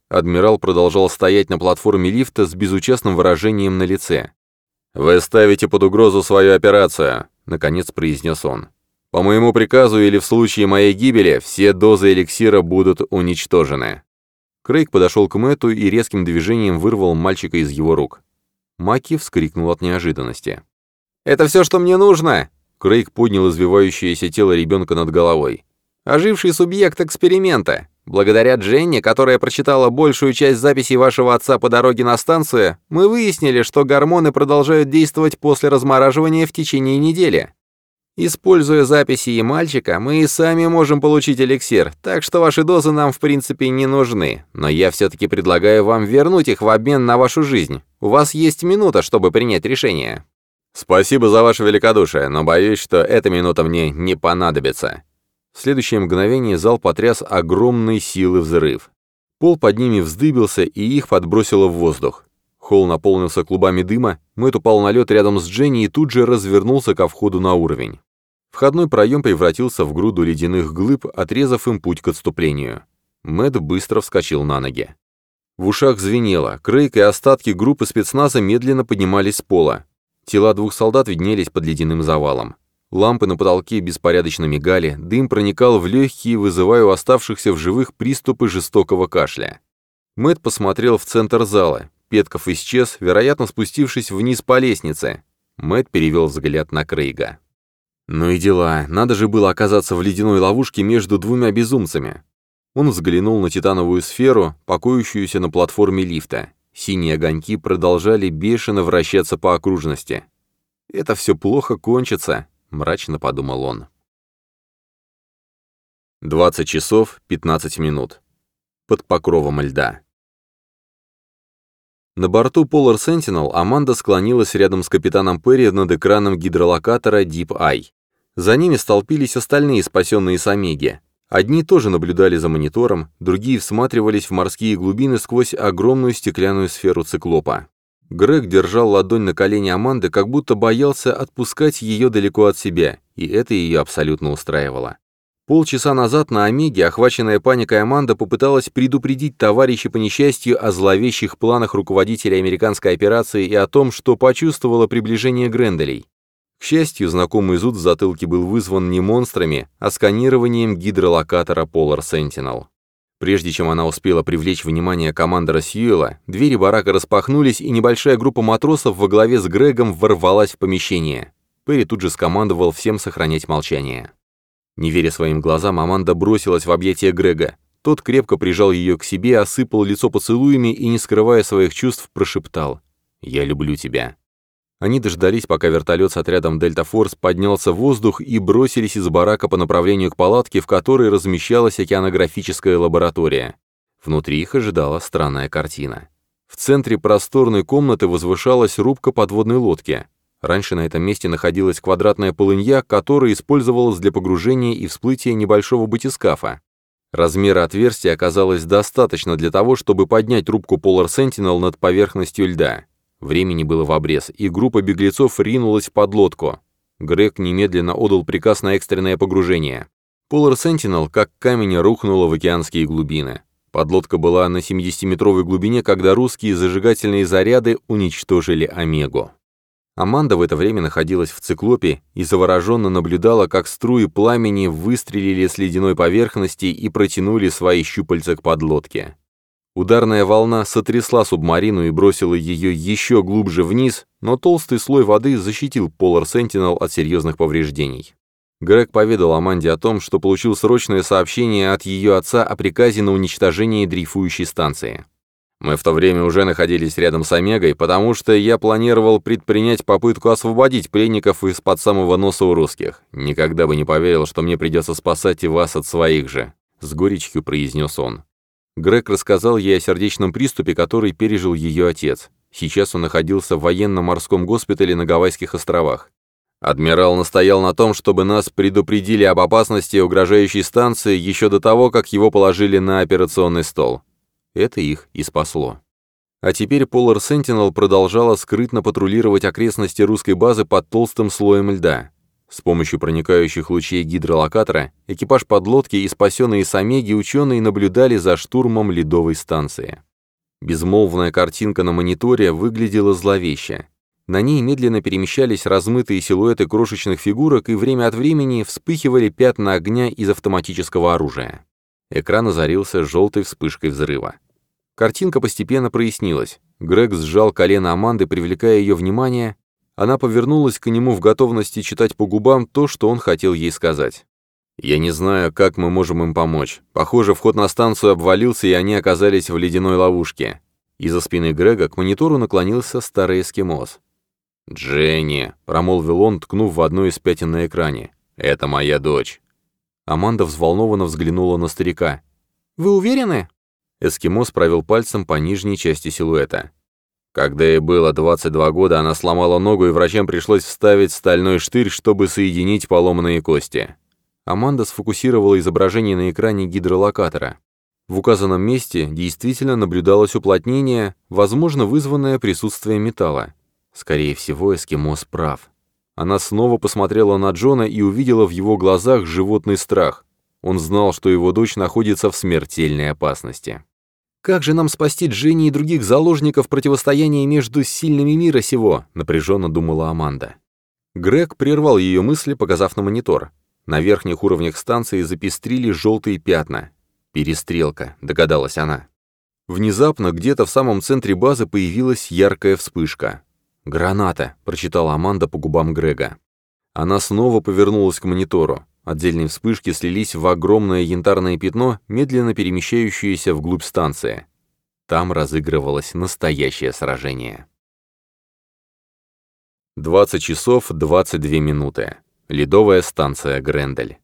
Адмирал продолжал стоять на платформе лифта с безучастным выражением на лице. «Вы ставите под угрозу свою операцию», — наконец произнес он. «По моему приказу или в случае моей гибели все дозы эликсира будут уничтожены». Крейг подошел к Мэтту и резким движением вырвал мальчика из его рук. Маки вскрикнул от неожиданности. «Это все, что мне нужно!» Крейг поднял извивающееся тело ребенка над головой. «Оживший субъект эксперимента. Благодаря Дженни, которая прочитала большую часть записей вашего отца по дороге на станцию, мы выяснили, что гормоны продолжают действовать после размораживания в течение недели. Используя записи и мальчика, мы и сами можем получить эликсир, так что ваши дозы нам в принципе не нужны. Но я все-таки предлагаю вам вернуть их в обмен на вашу жизнь. У вас есть минута, чтобы принять решение». «Спасибо за ваше великодушие, но боюсь, что эта минута мне не понадобится». В следующее мгновение зал потряс огромной силы взрыв. Пол под ними вздыбился, и их подбросило в воздух. Холл наполнился клубами дыма, Мэтт упал на лед рядом с Дженни и тут же развернулся ко входу на уровень. Входной проем превратился в груду ледяных глыб, отрезав им путь к отступлению. Мэтт быстро вскочил на ноги. В ушах звенело, Крейг и остатки группы спецназа медленно поднимались с пола. Тела двух солдат виднелись под ледяным завалом. Лампы на потолке беспорядочно мигали, дым проникал в легкие, вызывая у оставшихся в живых приступы жестокого кашля. Мэтт посмотрел в центр зала. Петков исчез, вероятно, спустившись вниз по лестнице. Мэтт перевел взгляд на Крейга. Ну и дела, надо же было оказаться в ледяной ловушке между двумя безумцами. Он взглянул на титановую сферу, покоящуюся на платформе лифта. Синие огоньки продолжали бешено вращаться по окружности. «Это все плохо кончится», — мрачно подумал он. 20 часов 15 минут. Под покровом льда. На борту Polar Sentinel Аманда склонилась рядом с капитаном Перри над экраном гидролокатора Deep Eye. За ними столпились остальные спасенные с Омеги. Одни тоже наблюдали за монитором, другие всматривались в морские глубины сквозь огромную стеклянную сферу циклопа. Грег держал ладонь на колене Аманды, как будто боялся отпускать ее далеко от себя, и это ее абсолютно устраивало. Полчаса назад на Омеге, охваченная паникой, Аманда попыталась предупредить товарищей по несчастью о зловещих планах руководителя американской операции и о том, что почувствовала приближение Гренделей. К счастью, знакомый зуд в затылке был вызван не монстрами, а сканированием гидролокатора Polar Sentinel. Прежде чем она успела привлечь внимание командора Сьюэлла, двери барака распахнулись, и небольшая группа матросов во главе с Грегом ворвалась в помещение. Перри тут же скомандовал всем сохранять молчание. Не веря своим глазам, Аманда бросилась в объятия Грега. Тот крепко прижал ее к себе, осыпал лицо поцелуями и, не скрывая своих чувств, прошептал: «Я люблю тебя». Они дождались, пока вертолет с отрядом Дельта Форс поднялся в воздух, и бросились из барака по направлению к палатке, в которой размещалась океанографическая лаборатория. Внутри их ожидала странная картина. В центре просторной комнаты возвышалась рубка подводной лодки. Раньше на этом месте находилась квадратная полынья, которая использовалась для погружения и всплытия небольшого батискафа. Размера отверстия оказалось достаточно для того, чтобы поднять рубку Polar Sentinel над поверхностью льда. Времени было в обрез, и группа беглецов ринулась в подлодку. Грег немедленно отдал приказ на экстренное погружение. Polar Sentinel как камень рухнула в океанские глубины. Подлодка была на 70-метровой глубине, когда русские зажигательные заряды уничтожили Омегу. Аманда в это время находилась в циклопе и завороженно наблюдала, как струи пламени выстрелили с ледяной поверхности и протянули свои щупальца к подлодке. Ударная волна сотрясла субмарину и бросила ее еще глубже вниз, но толстый слой воды защитил Polar Sentinel от серьезных повреждений. Грег поведал Аманде о том, что получил срочное сообщение от ее отца о приказе на уничтожение дрейфующей станции. «Мы в то время уже находились рядом с Омегой, потому что я планировал предпринять попытку освободить пленников из-под самого носа у русских. Никогда бы не поверил, что мне придется спасать и вас от своих же», — с горечью произнес он. Грег рассказал ей о сердечном приступе, который пережил ее отец. Сейчас он находился в военно-морском госпитале на Гавайских островах. Адмирал настоял на том, чтобы нас предупредили об опасности угрожающей станции еще до того, как его положили на операционный стол. Это их и спасло. А теперь Polar Sentinel продолжала скрытно патрулировать окрестности русской базы под толстым слоем льда. С помощью проникающих лучей гидролокатора экипаж подлодки и спасенные с Омеги ученые наблюдали за штурмом ледовой станции. Безмолвная картинка на мониторе выглядела зловеще. На ней медленно перемещались размытые силуэты крошечных фигурок, и время от времени вспыхивали пятна огня из автоматического оружия. Экран озарился желтой вспышкой взрыва. Картинка постепенно прояснилась. Грег сжал колено Аманды, привлекая ее внимание. Она повернулась к нему в готовности читать по губам то, что он хотел ей сказать. «Я не знаю, как мы можем им помочь. Похоже, вход на станцию обвалился, и они оказались в ледяной ловушке». Из-за спины Грега к монитору наклонился старый эскимос. «Дженни», — промолвил он, ткнув в одну из пятен на экране, — «это моя дочь». Аманда взволнованно взглянула на старика. «Вы уверены?» Эскимос провел пальцем по нижней части силуэта. Когда ей было 22 года, она сломала ногу, и врачам пришлось вставить стальной штырь, чтобы соединить поломанные кости. Аманда сфокусировала изображение на экране гидролокатора. В указанном месте действительно наблюдалось уплотнение, возможно, вызванное присутствием металла. Скорее всего, эскимос прав. Она снова посмотрела на Джона и увидела в его глазах животный страх. Он знал, что его дочь находится в смертельной опасности. «Как же нам спасти Дженни и других заложников противостояния между сильными мира сего?» — напряженно думала Аманда. Грег прервал ее мысли, показав на монитор. На верхних уровнях станции запестрили желтые пятна. «Перестрелка», — догадалась она. Внезапно где-то в самом центре базы появилась яркая вспышка. «Граната», — прочитала Аманда по губам Грега. Она снова повернулась к монитору. Отдельные вспышки слились в огромное янтарное пятно, медленно перемещающееся вглубь станции. Там разыгрывалось настоящее сражение. 20 часов 22 минуты. Ледовая станция Грендель.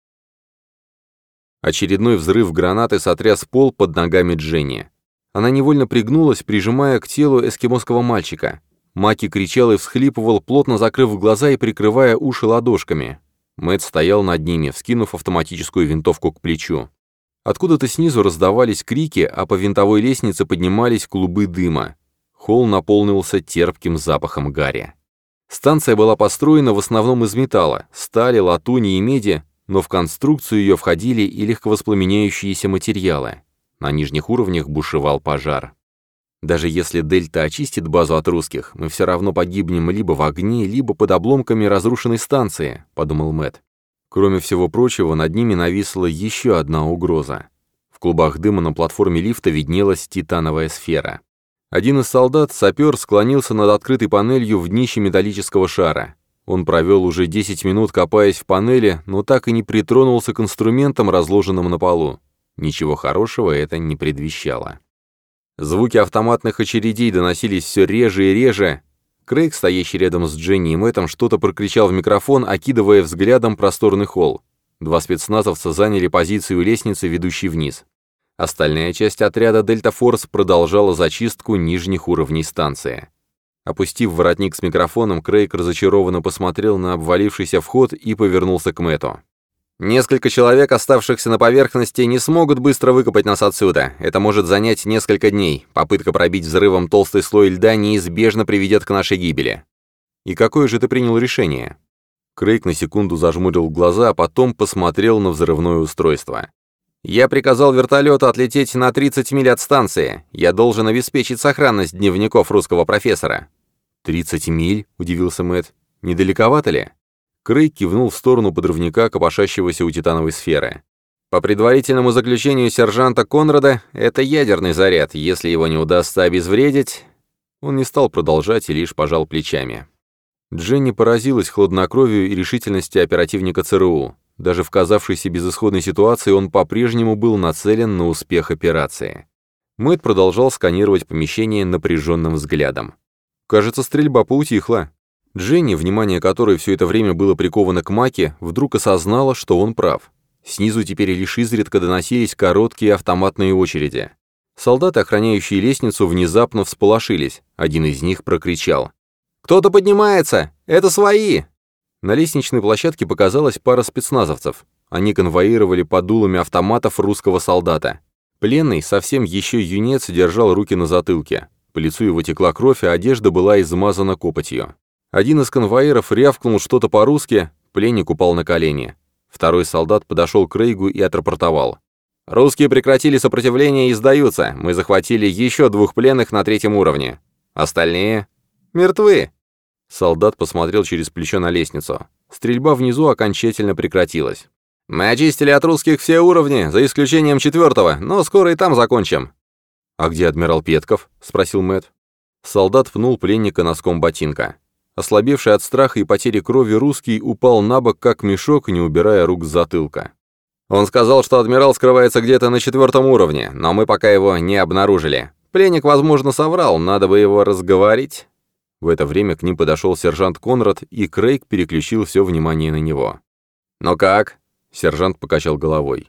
Очередной взрыв гранаты сотряс пол под ногами Дженни. Она невольно пригнулась, прижимая к телу эскимосского мальчика. Маки кричал и всхлипывал, плотно закрыв глаза и прикрывая уши ладошками. Мэтт стоял над ними, вскинув автоматическую винтовку к плечу. Откуда-то снизу раздавались крики, а по винтовой лестнице поднимались клубы дыма. Холл наполнился терпким запахом гари. Станция была построена в основном из металла, стали, латуни и меди, но в конструкцию ее входили и легковоспламеняющиеся материалы. На нижних уровнях бушевал пожар. «Даже если Дельта очистит базу от русских, мы все равно погибнем либо в огне, либо под обломками разрушенной станции», — подумал Мэтт. Кроме всего прочего, над ними нависла еще одна угроза. В клубах дыма на платформе лифта виднелась титановая сфера. Один из солдат, сапер, склонился над открытой панелью в днище металлического шара. Он провел уже 10 минут, копаясь в панели, но так и не притронулся к инструментам, разложенным на полу. Ничего хорошего это не предвещало. Звуки автоматных очередей доносились все реже и реже. Крейг, стоящий рядом с Дженни и Мэттом, что-то прокричал в микрофон, окидывая взглядом просторный холл. Два спецназовца заняли позицию у лестницы, ведущей вниз. Остальная часть отряда «Дельта Форс» продолжала зачистку нижних уровней станции. Опустив воротник с микрофоном, Крейг разочарованно посмотрел на обвалившийся вход и повернулся к Мэтту. «Несколько человек, оставшихся на поверхности, не смогут быстро выкопать нас отсюда. Это может занять несколько дней. Попытка пробить взрывом толстый слой льда неизбежно приведет к нашей гибели». «И какое же ты принял решение?» Крейг на секунду зажмурил глаза, а потом посмотрел на взрывное устройство. «Я приказал вертолету отлететь на 30 миль от станции. Я должен обеспечить сохранность дневников русского профессора». 30 миль?» — удивился Мэтт. «Недалековато ли?» Крейг кивнул в сторону подрывника, копошащегося у титановой сферы. «По предварительному заключению сержанта Конрада, это ядерный заряд. Если его не удастся обезвредить...» Он не стал продолжать и лишь пожал плечами. Дженни поразилась хладнокровию и решительности оперативника ЦРУ. Даже в казавшейся безысходной ситуации он по-прежнему был нацелен на успех операции. Мэтт продолжал сканировать помещение напряженным взглядом. Кажется, стрельба поутихла. Дженни, внимание которой все это время было приковано к Маке, вдруг осознала, что он прав. Снизу теперь лишь изредка доносились короткие автоматные очереди. Солдаты, охраняющие лестницу, внезапно всполошились. Один из них прокричал: «Кто-то поднимается! Это свои!» На лестничной площадке показалась пара спецназовцев. Они конвоировали под дулами автоматов русского солдата. Пленный, совсем еще юнец, держал руки на затылке. По лицу его текла кровь, а одежда была измазана копотью. Один из конвоиров рявкнул что-то по-русски, Пленник упал на колени. Второй солдат подошел к Крейгу и отрапортовал. «Русские прекратили сопротивление и сдаются. Мы захватили еще 2 пленных на 3-м уровне. Остальные мертвы». Солдат посмотрел через плечо на лестницу. Стрельба внизу окончательно прекратилась. «Мы очистили от русских все уровни, за исключением 4-го, но скоро и там закончим». «А где адмирал Петков?» — спросил Мэтт. Солдат пнул пленника носком ботинка. Ослабевший от страха и потери крови русский упал на бок, как мешок, не убирая рук с затылка. «Он сказал, что адмирал скрывается где-то на 4-м уровне, но мы пока его не обнаружили. Пленник, возможно, соврал, надо бы его разговорить». В это время к ним подошел сержант Конрад, и Крейг переключил все внимание на него. «Ну как?» — сержант покачал головой.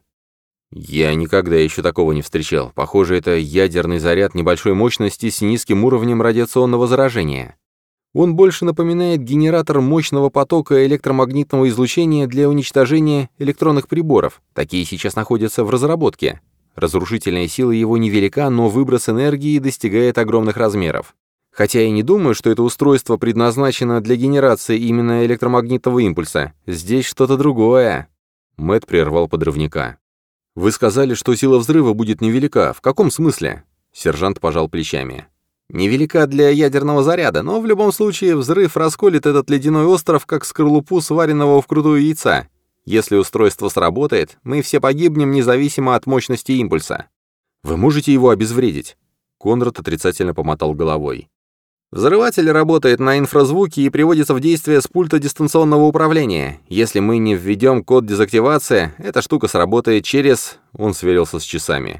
«Я никогда еще такого не встречал. Похоже, это ядерный заряд небольшой мощности с низким уровнем радиационного заражения. Он больше напоминает генератор мощного потока электромагнитного излучения для уничтожения электронных приборов. Такие сейчас находятся в разработке. Разрушительная сила его невелика, но выброс энергии достигает огромных размеров. Хотя я не думаю, что это устройство предназначено для генерации именно электромагнитного импульса. Здесь что-то другое». Мэтт прервал подрывника. «Вы сказали, что сила взрыва будет невелика. В каком смысле?» Сержант пожал плечами. «Невелика для ядерного заряда, но в любом случае взрыв расколет этот ледяной остров, как скорлупу сваренного вкрутую яйца. Если устройство сработает, мы все погибнем независимо от мощности импульса». «Вы можете его обезвредить?» Конрад отрицательно помотал головой. «Взрыватель работает на инфразвуке и приводится в действие с пульта дистанционного управления. Если мы не введем код дезактивации, эта штука сработает через...» Он сверился с часами.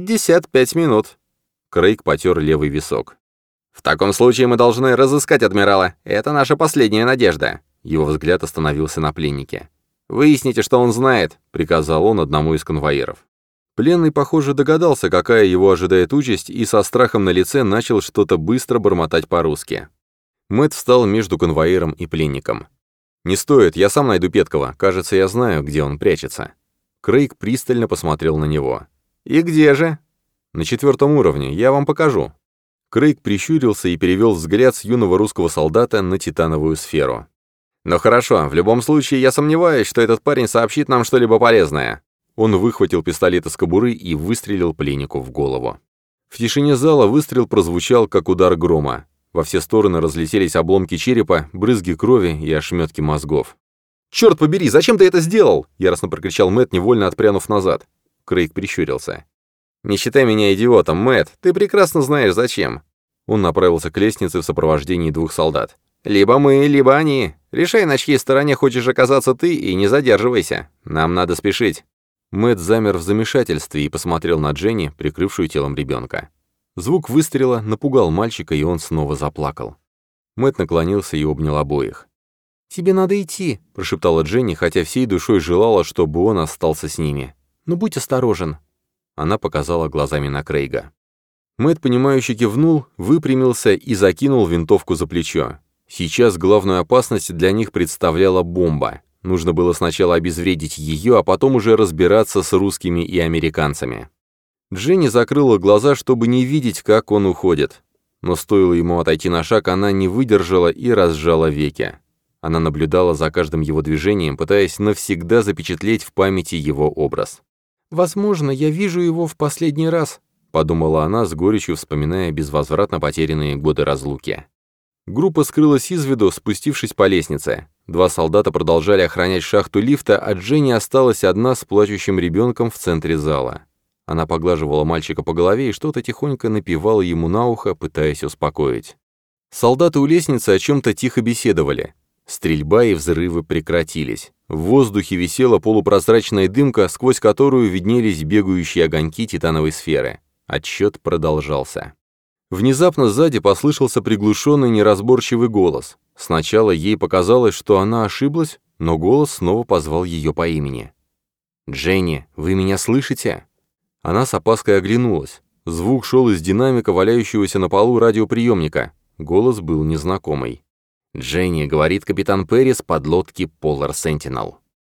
55 минут. Крейг потер левый висок. «В таком случае мы должны разыскать адмирала. Это наша последняя надежда». Его взгляд остановился на пленнике. «Выясните, что он знает», — приказал он одному из конвоиров. Пленный, похоже, догадался, какая его ожидает участь, и со страхом на лице начал что-то быстро бормотать по-русски. Мэтт встал между конвоиром и пленником. «Не стоит, я сам найду Петкова. Кажется, я знаю, где он прячется». Крейг пристально посмотрел на него. «И где же?» «На 4-м уровне, я вам покажу». Крейг прищурился и перевел взгляд с юного русского солдата на титановую сферу. «Ну хорошо, в любом случае я сомневаюсь, что этот парень сообщит нам что-либо полезное». Он выхватил пистолет из кобуры и выстрелил пленнику в голову. В тишине зала выстрел прозвучал, как удар грома. Во все стороны разлетелись обломки черепа, брызги крови и ошметки мозгов. «Черт побери, зачем ты это сделал?» — яростно прокричал Мэтт, невольно отпрянув назад. Крейг прищурился. «Не считай меня идиотом, Мэтт, ты прекрасно знаешь, зачем». Он направился к лестнице в сопровождении 2 солдат. «Либо мы, либо они. Решай, на чьей стороне хочешь оказаться ты, и не задерживайся. Нам надо спешить». Мэтт замер в замешательстве и посмотрел на Дженни, прикрывшую телом ребенка. Звук выстрела напугал мальчика, и он снова заплакал. Мэтт наклонился и обнял обоих. «Тебе надо идти», — прошептала Дженни, хотя всей душой желала, чтобы он остался с ними. «Но будь осторожен». Она показала глазами на Крейга. Мэтт, понимающе кивнул, выпрямился и закинул винтовку за плечо. Сейчас главную опасность для них представляла бомба. Нужно было сначала обезвредить ее, а потом уже разбираться с русскими и американцами. Дженни закрыла глаза, чтобы не видеть, как он уходит. Но стоило ему отойти на шаг, она не выдержала и разжала веки. Она наблюдала за каждым его движением, пытаясь навсегда запечатлеть в памяти его образ. «Возможно, я вижу его в последний раз», — подумала она, с горечью вспоминая безвозвратно потерянные годы разлуки. Группа скрылась из виду, спустившись по лестнице. 2 солдата продолжали охранять шахту лифта, а Дженни осталась одна с плачущим ребенком в центре зала. Она поглаживала мальчика по голове и что-то тихонько напевала ему на ухо, пытаясь успокоить. Солдаты у лестницы о чем-то тихо беседовали. Стрельба и взрывы прекратились. В воздухе висела полупрозрачная дымка, сквозь которую виднелись бегающие огоньки титановой сферы. Отсчет продолжался. Внезапно сзади послышался приглушенный неразборчивый голос. Сначала ей показалось, что она ошиблась, но голос снова позвал ее по имени. «Дженни, вы меня слышите?» Она с опаской оглянулась. Звук шел из динамика, валяющегося на полу радиоприемника. Голос был незнакомый. «Дженни», — говорит капитан Перри с подлодки Polar Sentinel.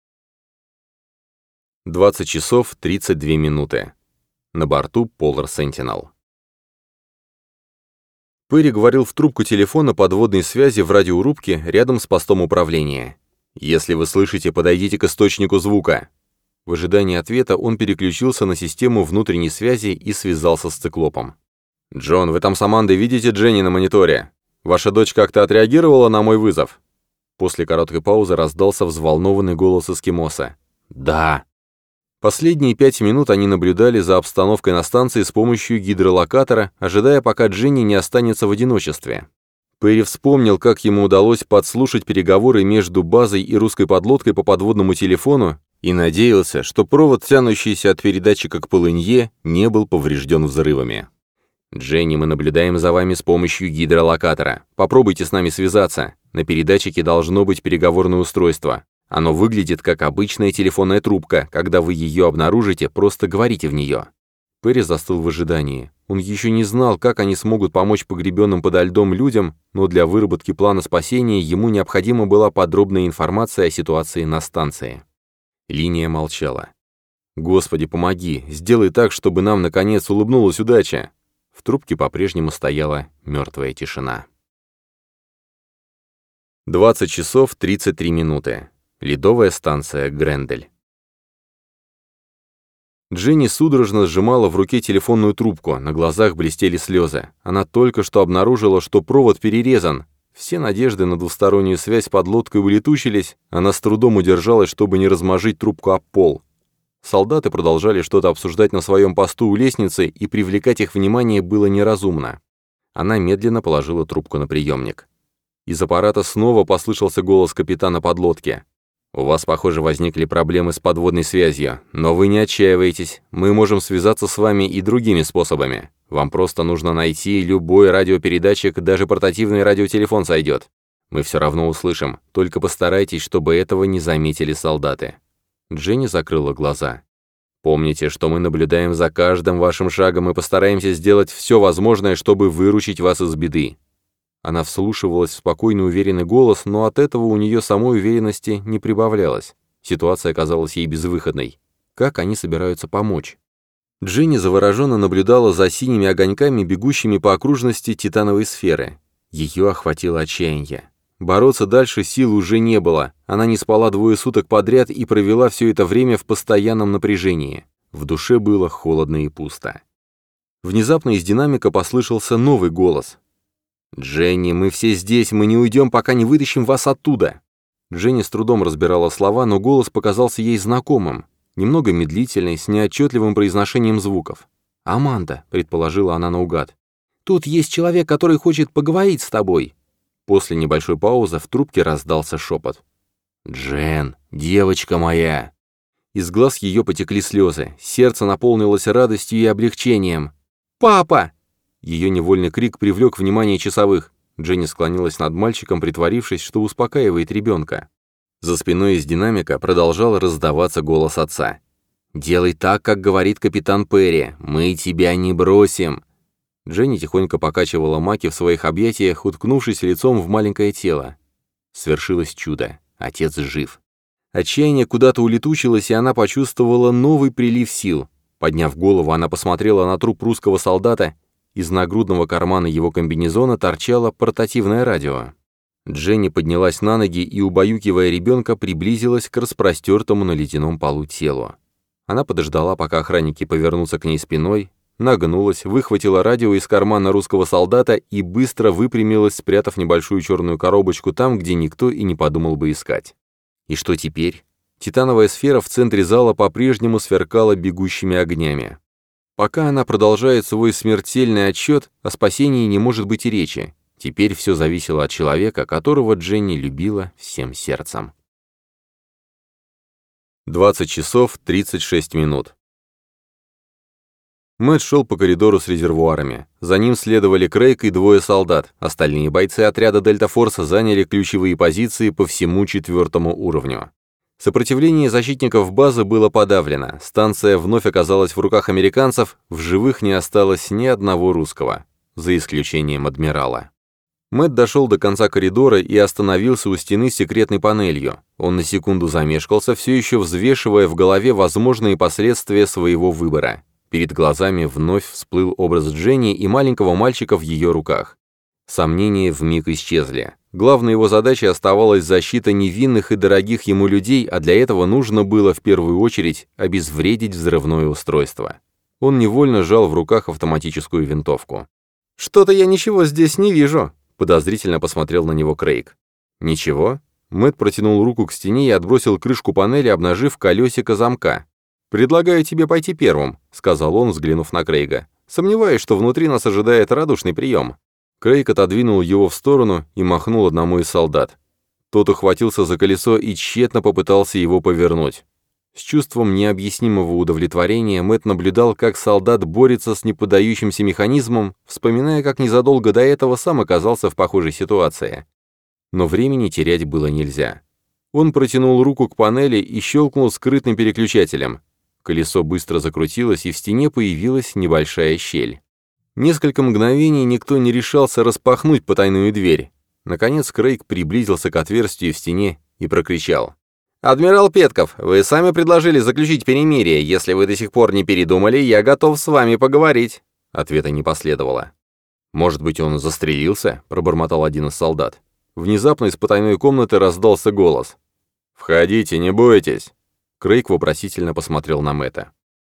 20 часов 32 минуты. На борту Polar Sentinel. Перри говорил в трубку телефона подводной связи в радиорубке рядом с постом управления. Если вы слышите, подойдите к источнику звука». В ожидании ответа он переключился на систему внутренней связи и связался с циклопом. «Джон, вы там с Амандой видите Дженни на мониторе? Ваша дочь как-то отреагировала на мой вызов?» После короткой паузы раздался взволнованный голос эскимоса. «Да». Последние 5 минут они наблюдали за обстановкой на станции с помощью гидролокатора, ожидая, пока Дженни не останется в одиночестве. Перри вспомнил, как ему удалось подслушать переговоры между базой и русской подлодкой по подводному телефону, и надеялся, что провод, тянущийся от передатчика к полынье, не был поврежден взрывами. «Дженни, мы наблюдаем за вами с помощью гидролокатора. Попробуйте с нами связаться. На передатчике должно быть переговорное устройство. Оно выглядит как обычная телефонная трубка. Когда вы ее обнаружите, просто говорите в нее». Перри застыл в ожидании. Он еще не знал, как они смогут помочь погребенным подо льдом людям, но для выработки плана спасения ему необходима была подробная информация о ситуации на станции. Линия молчала. «Господи, помоги! Сделай так, чтобы нам, наконец, улыбнулась удача!» В трубке по-прежнему стояла мертвая тишина. 20 часов 33 минуты. Ледовая станция Грендель. Дженни судорожно сжимала в руке телефонную трубку, на глазах блестели слезы. Она только что обнаружила, что провод перерезан. Все надежды на двустороннюю связь с подлодкой улетучились, она с трудом удержалась, чтобы не размажить трубку об пол. Солдаты продолжали что-то обсуждать на своем посту у лестницы, и привлекать их внимание было неразумно. Она медленно положила трубку на приемник. Из аппарата снова послышался голос капитана подлодки. «У вас, похоже, возникли проблемы с подводной связью, но вы не отчаивайтесь, мы можем связаться с вами и другими способами. Вам просто нужно найти любой радиопередатчик, даже портативный радиотелефон сойдет. Мы все равно услышим, только постарайтесь, чтобы этого не заметили солдаты». Дженни закрыла глаза. «Помните, что мы наблюдаем за каждым вашим шагом и постараемся сделать все возможное, чтобы выручить вас из беды». Она вслушивалась в спокойный, уверенный голос, но от этого у нее самой уверенности не прибавлялось. Ситуация казалась ей безвыходной. Как они собираются помочь? Дженни завороженно наблюдала за синими огоньками, бегущими по окружности титановой сферы. Ее охватило отчаяние. Бороться дальше сил уже не было. Она не спала 2 суток подряд и провела все это время в постоянном напряжении. В душе было холодно и пусто. Внезапно из динамика послышался новый голос. «Дженни, мы все здесь, мы не уйдем, пока не вытащим вас оттуда!» Дженни с трудом разбирала слова, но голос показался ей знакомым, немного медлительный, с неотчетливым произношением звуков. «Аманда», — предположила она наугад. «Тут есть человек, который хочет поговорить с тобой». После небольшой паузы в трубке раздался шепот. «Джен, девочка моя!» Из глаз ее потекли слезы, сердце наполнилось радостью и облегчением. «Папа!» Ее невольный крик привлек внимание часовых. Дженни склонилась над мальчиком, притворившись, что успокаивает ребенка. За спиной из динамика продолжал раздаваться голос отца. «Делай так, как говорит капитан Перри. Мы тебя не бросим!» Дженни тихонько покачивала Маки в своих объятиях, уткнувшись лицом в маленькое тело. Свершилось чудо. Отец жив. Отчаяние куда-то улетучилось, и она почувствовала новый прилив сил. Подняв голову, она посмотрела на труп русского солдата. Из нагрудного кармана его комбинезона торчало портативное радио. Дженни поднялась на ноги и, убаюкивая ребенка, приблизилась к распростертому на ледяном полу телу. Она подождала, пока охранники повернутся к ней спиной, нагнулась, выхватила радио из кармана русского солдата и быстро выпрямилась, спрятав небольшую черную коробочку там, где никто и не подумал бы искать. И что теперь? Титановая сфера в центре зала по-прежнему сверкала бегущими огнями. Пока она продолжает свой смертельный отсчет, о спасении не может быть и речи. Теперь все зависело от человека, которого Дженни любила всем сердцем. 20 часов 36 минут. Мэтт шел по коридору с резервуарами. За ним следовали Крейг и 2 солдат. Остальные бойцы отряда Дельта Форса заняли ключевые позиции по всему 4-му уровню. Сопротивление защитников базы было подавлено. Станция вновь оказалась в руках американцев, в живых не осталось ни одного русского, за исключением адмирала. Мэтт дошел до конца коридора и остановился у стены с секретной панелью. Он на секунду замешкался, все еще взвешивая в голове возможные последствия своего выбора. Перед глазами вновь всплыл образ Дженни и маленького мальчика в ее руках. Сомнения вмиг исчезли. Главной его задачей оставалась защита невинных и дорогих ему людей, а для этого нужно было в первую очередь обезвредить взрывное устройство. Он невольно сжал в руках автоматическую винтовку. «Что-то я ничего здесь не вижу», — подозрительно посмотрел на него Крейг. «Ничего?» Мэтт протянул руку к стене и отбросил крышку панели, обнажив колесико замка. «Предлагаю тебе пойти первым», — сказал он, взглянув на Крейга. «Сомневаюсь, что внутри нас ожидает радушный прием». Крейг отодвинул его в сторону и махнул одному из солдат. Тот ухватился за колесо и тщетно попытался его повернуть. С чувством необъяснимого удовлетворения Мэтт наблюдал, как солдат борется с неподдающимся механизмом, вспоминая, как незадолго до этого сам оказался в похожей ситуации. Но времени терять было нельзя. Он протянул руку к панели и щелкнул скрытным переключателем. Колесо быстро закрутилось, и в стене появилась небольшая щель. Несколько мгновений никто не решался распахнуть потайную дверь. Наконец Крейг приблизился к отверстию в стене и прокричал. «Адмирал Петков, вы сами предложили заключить перемирие. Если вы до сих пор не передумали, я готов с вами поговорить». Ответа не последовало. «Может быть, он застрелился?» — пробормотал один из солдат. Внезапно из потайной комнаты раздался голос. «Входите, не бойтесь». Крейг вопросительно посмотрел на Мэтта.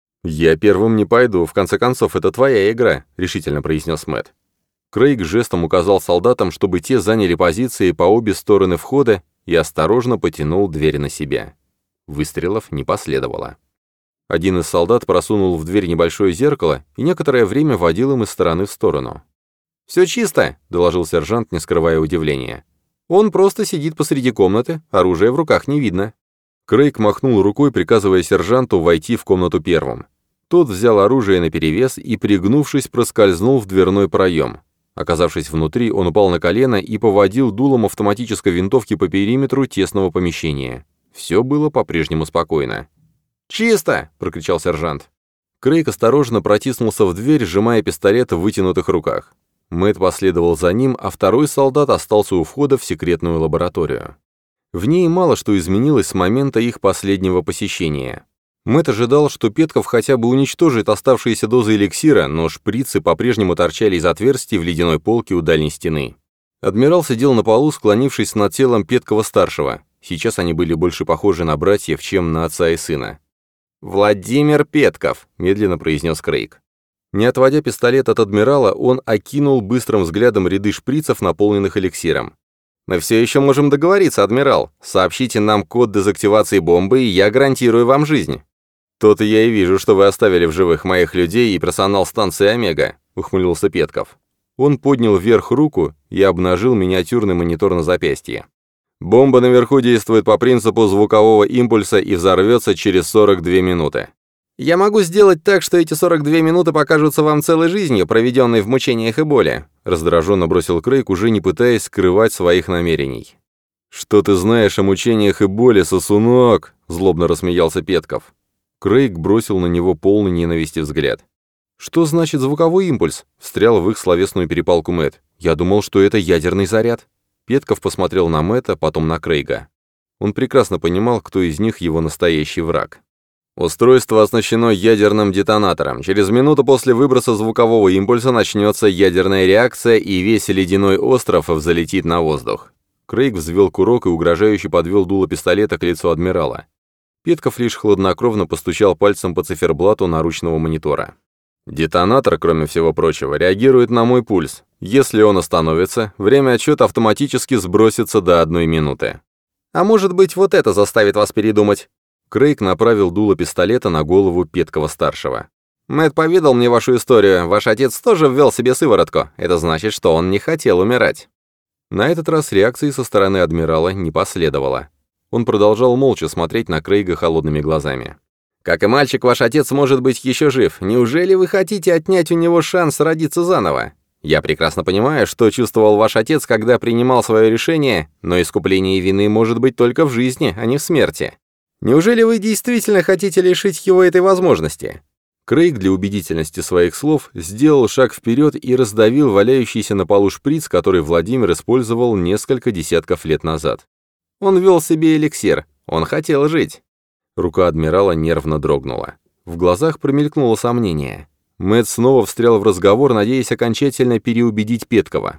«Я первым не пойду, в конце концов, это твоя игра», — решительно произнес Мэтт. Крейг жестом указал солдатам, чтобы те заняли позиции по обе стороны входа, и осторожно потянул дверь на себя. Выстрелов не последовало. Один из солдат просунул в дверь небольшое зеркало и некоторое время водил им из стороны в сторону. «Все чисто», — доложил сержант, не скрывая удивления. «Он просто сидит посреди комнаты, оружия в руках не видно». Крейг махнул рукой, приказывая сержанту войти в комнату первым. Тот взял оружие наперевес и, пригнувшись, проскользнул в дверной проем. Оказавшись внутри, он упал на колено и поводил дулом автоматической винтовки по периметру тесного помещения. Все было по-прежнему спокойно. «Чисто!» — прокричал сержант. Крейг осторожно протиснулся в дверь, сжимая пистолет в вытянутых руках. Мэтт последовал за ним, а второй солдат остался у входа в секретную лабораторию. В ней мало что изменилось с момента их последнего посещения. Мэтт ожидал, что Петков хотя бы уничтожит оставшиеся дозы эликсира, но шприцы по-прежнему торчали из отверстий в ледяной полке у дальней стены. Адмирал сидел на полу, склонившись над телом Петкова-старшего. Сейчас они были больше похожи на братьев, чем на отца и сына. «Владимир Петков», — медленно произнес Крейг. Не отводя пистолет от адмирала, он окинул быстрым взглядом ряды шприцев, наполненных эликсиром. «Мы все еще можем договориться, адмирал. Сообщите нам код дезактивации бомбы, и я гарантирую вам жизнь». «То-то я и вижу, что вы оставили в живых моих людей и персонал станции «Омега», — ухмыльнулся Петков. Он поднял вверх руку и обнажил миниатюрный монитор на запястье. «Бомба наверху действует по принципу звукового импульса и взорвется через 42 минуты». «Я могу сделать так, что эти 42 минуты покажутся вам целой жизнью, проведенной в мучениях и боли», раздраженно бросил Крейг, уже не пытаясь скрывать своих намерений. «Что ты знаешь о мучениях и боли, сосунок?» злобно рассмеялся Петков. Крейг бросил на него полный ненависти взгляд. «Что значит звуковой импульс?» встрял в их словесную перепалку Мэтт. «Я думал, что это ядерный заряд». Петков посмотрел на Мэтта, потом на Крейга. Он прекрасно понимал, кто из них его настоящий враг. «Устройство оснащено ядерным детонатором. Через минуту после выброса звукового импульса начнется ядерная реакция, и весь ледяной остров взлетит на воздух». Крейг взвел курок и угрожающе подвел дуло пистолета к лицу адмирала. Петков лишь хладнокровно постучал пальцем по циферблату наручного монитора. «Детонатор, кроме всего прочего, реагирует на мой пульс. Если он остановится, время отсчета автоматически сбросится до 1 минуты». «А может быть, вот это заставит вас передумать?» Крейг направил дуло пистолета на голову Петкова-старшего. «Мэтт поведал мне вашу историю. Ваш отец тоже ввел себе сыворотку. Это значит, что он не хотел умирать». На этот раз реакции со стороны адмирала не последовало. Он продолжал молча смотреть на Крейга холодными глазами. «Как и мальчик, ваш отец может быть еще жив. Неужели вы хотите отнять у него шанс родиться заново? Я прекрасно понимаю, что чувствовал ваш отец, когда принимал свое решение, но искупление вины может быть только в жизни, а не в смерти. Неужели вы действительно хотите лишить его этой возможности?» Крейг для убедительности своих слов сделал шаг вперед и раздавил валяющийся на полу шприц, который Владимир использовал несколько десятков лет назад. Он вел себе эликсир, он хотел жить. Рука адмирала нервно дрогнула. В глазах промелькнуло сомнение. Мэтт снова встрял в разговор, надеясь окончательно переубедить Петкова.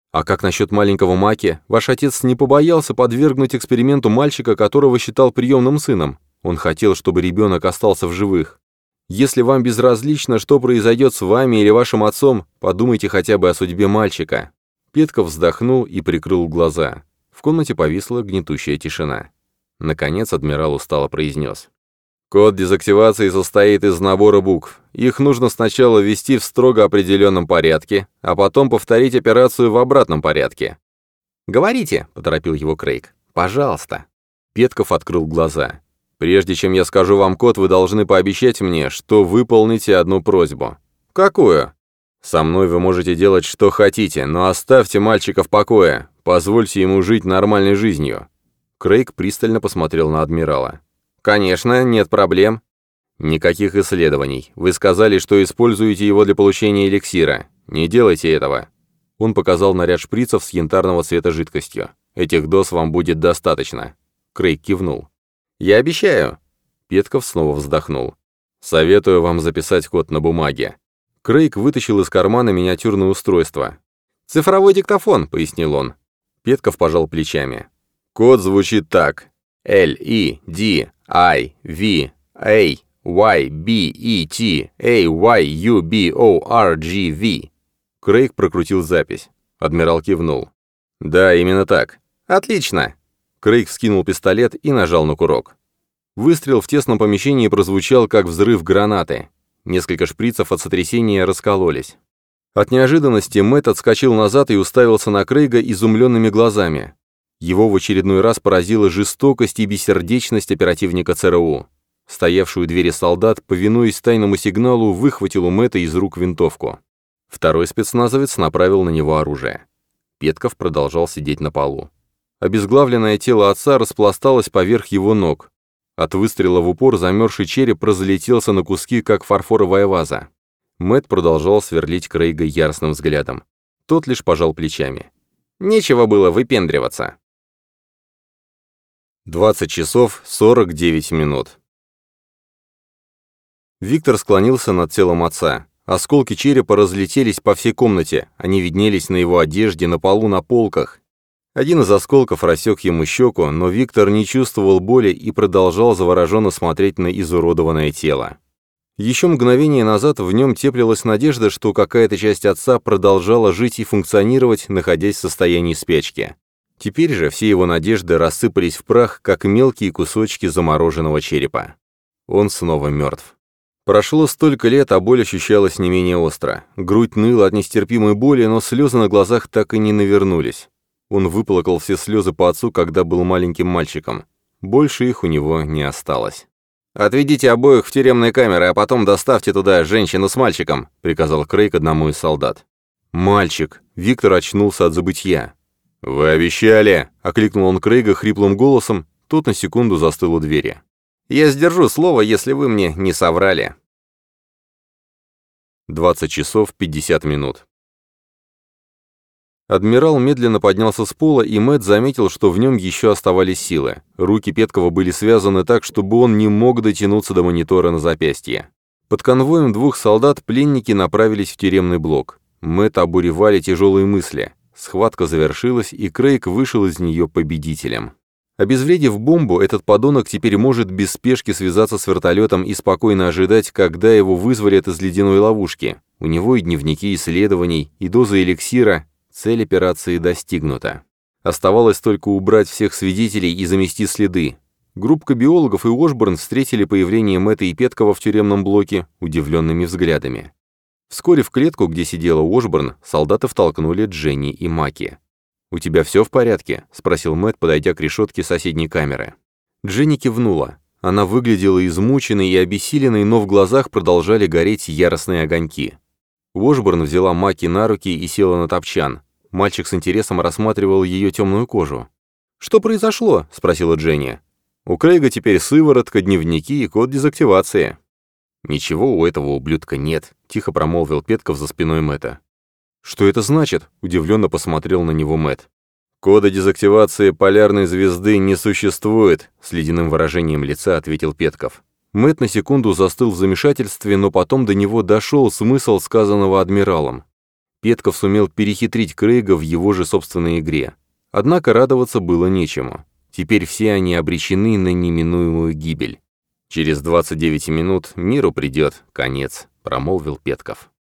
А как насчет маленького Маки? Ваш отец не побоялся подвергнуть эксперименту мальчика, которого считал приемным сыном. Он хотел, чтобы ребенок остался в живых. Если вам безразлично, что произойдет с вами или вашим отцом, подумайте хотя бы о судьбе мальчика». Петков вздохнул и прикрыл глаза. В комнате повисла гнетущая тишина. Наконец адмирал устало произнес. «Код дезактивации состоит из набора букв. Их нужно сначала ввести в строго определенном порядке, а потом повторить операцию в обратном порядке». «Говорите», — поторопил его Крейг. «Пожалуйста». Петков открыл глаза. «Прежде чем я скажу вам код, вы должны пообещать мне, что выполните одну просьбу». «Какую?» «Со мной вы можете делать, что хотите, но оставьте мальчика в покое. Позвольте ему жить нормальной жизнью». Крейг пристально посмотрел на адмирала. «Конечно, нет проблем». «Никаких исследований. Вы сказали, что используете его для получения эликсира. Не делайте этого». Он показал на ряд шприцев с янтарного цвета жидкостью. «Этих доз вам будет достаточно». Крейг кивнул. «Я обещаю». Петков снова вздохнул. «Советую вам записать код на бумаге». Крейг вытащил из кармана миниатюрное устройство. «Цифровой диктофон», — пояснил он. Петков пожал плечами. «Код звучит так. LEDIVAYBETAYUBORGV». Крейг прокрутил запись. Адмирал кивнул. «Да, именно так». «Отлично». Крейг вскинул пистолет и нажал на курок. Выстрел в тесном помещении прозвучал, как взрыв гранаты. Несколько шприцев от сотрясения раскололись. От неожиданности Мэтт отскочил назад и уставился на Крейга изумленными глазами. Его в очередной раз поразила жестокость и бессердечность оперативника ЦРУ. Стоявший у двери солдат, повинуясь тайному сигналу, выхватил у Мэтта из рук винтовку. Второй спецназовец направил на него оружие. Петков продолжал сидеть на полу. Обезглавленное тело отца распласталось поверх его ног. От выстрела в упор замерзший череп разлетелся на куски, как фарфоровая ваза. Мэтт продолжал сверлить Крейга яростным взглядом. Тот лишь пожал плечами. Нечего было выпендриваться. 20 часов 49 минут. Виктор склонился над телом отца. Осколки черепа разлетелись по всей комнате, они виднелись на его одежде, на полу, на полках. Один из осколков рассек ему щеку, но Виктор не чувствовал боли и продолжал завороженно смотреть на изуродованное тело. Еще мгновение назад в нем теплилась надежда, что какая-то часть отца продолжала жить и функционировать, находясь в состоянии спячки. Теперь же все его надежды рассыпались в прах, как мелкие кусочки замороженного черепа. Он снова мертв. Прошло столько лет, а боль ощущалась не менее остро. Грудь ныла от нестерпимой боли, но слезы на глазах так и не навернулись. Он выплакал все слезы по отцу, когда был маленьким мальчиком. Больше их у него не осталось. «Отведите обоих в тюремные камеры, а потом доставьте туда женщину с мальчиком», — приказал Крейг одному из солдат. «Мальчик!» — Виктор очнулся от забытья. «Вы обещали!» — окликнул он Крейга хриплым голосом, тот на секунду застыл у двери. «Я сдержу слово, если вы мне не соврали». 20 часов 50 минут. Адмирал медленно поднялся с пола, и Мэтт заметил, что в нем еще оставались силы. Руки Петкова были связаны так, чтобы он не мог дотянуться до монитора на запястье. Под конвоем двух солдат пленники направились в тюремный блок. Мэтта обуревали тяжелые мысли. Схватка завершилась, и Крейг вышел из нее победителем. Обезвредив бомбу, этот подонок теперь может без спешки связаться с вертолетом и спокойно ожидать, когда его вызволят из ледяной ловушки. У него и дневники исследований, и доза эликсира. Цель операции достигнута. Оставалось только убрать всех свидетелей и замести следы. Группа биологов и Ошборн встретили появление Мэтта и Петкова в тюремном блоке удивленными взглядами. Вскоре в клетку, где сидела Ошборн, солдаты втолкнули Дженни и Маки. «У тебя все в порядке?» — спросил Мэтт, подойдя к решетке соседней камеры. Дженни кивнула. Она выглядела измученной и обессиленной, но в глазах продолжали гореть яростные огоньки. Ошборн взяла Маки на руки и села на топчан. Мальчик с интересом рассматривал ее темную кожу. «Что произошло?» — спросила Дженни. «У Крейга теперь сыворотка, дневники и код дезактивации». «Ничего у этого ублюдка нет», — тихо промолвил Петков за спиной Мэтта. «Что это значит?» — удивленно посмотрел на него Мэтт. «Кода дезактивации полярной звезды не существует», — с ледяным выражением лица ответил Петков. Мэтт на секунду застыл в замешательстве, но потом до него дошел смысл сказанного адмиралом. Петков сумел перехитрить Крейга в его же собственной игре. Однако радоваться было нечему. Теперь все они обречены на неминуемую гибель. «Через 29 минут миру придет конец», — промолвил Петков.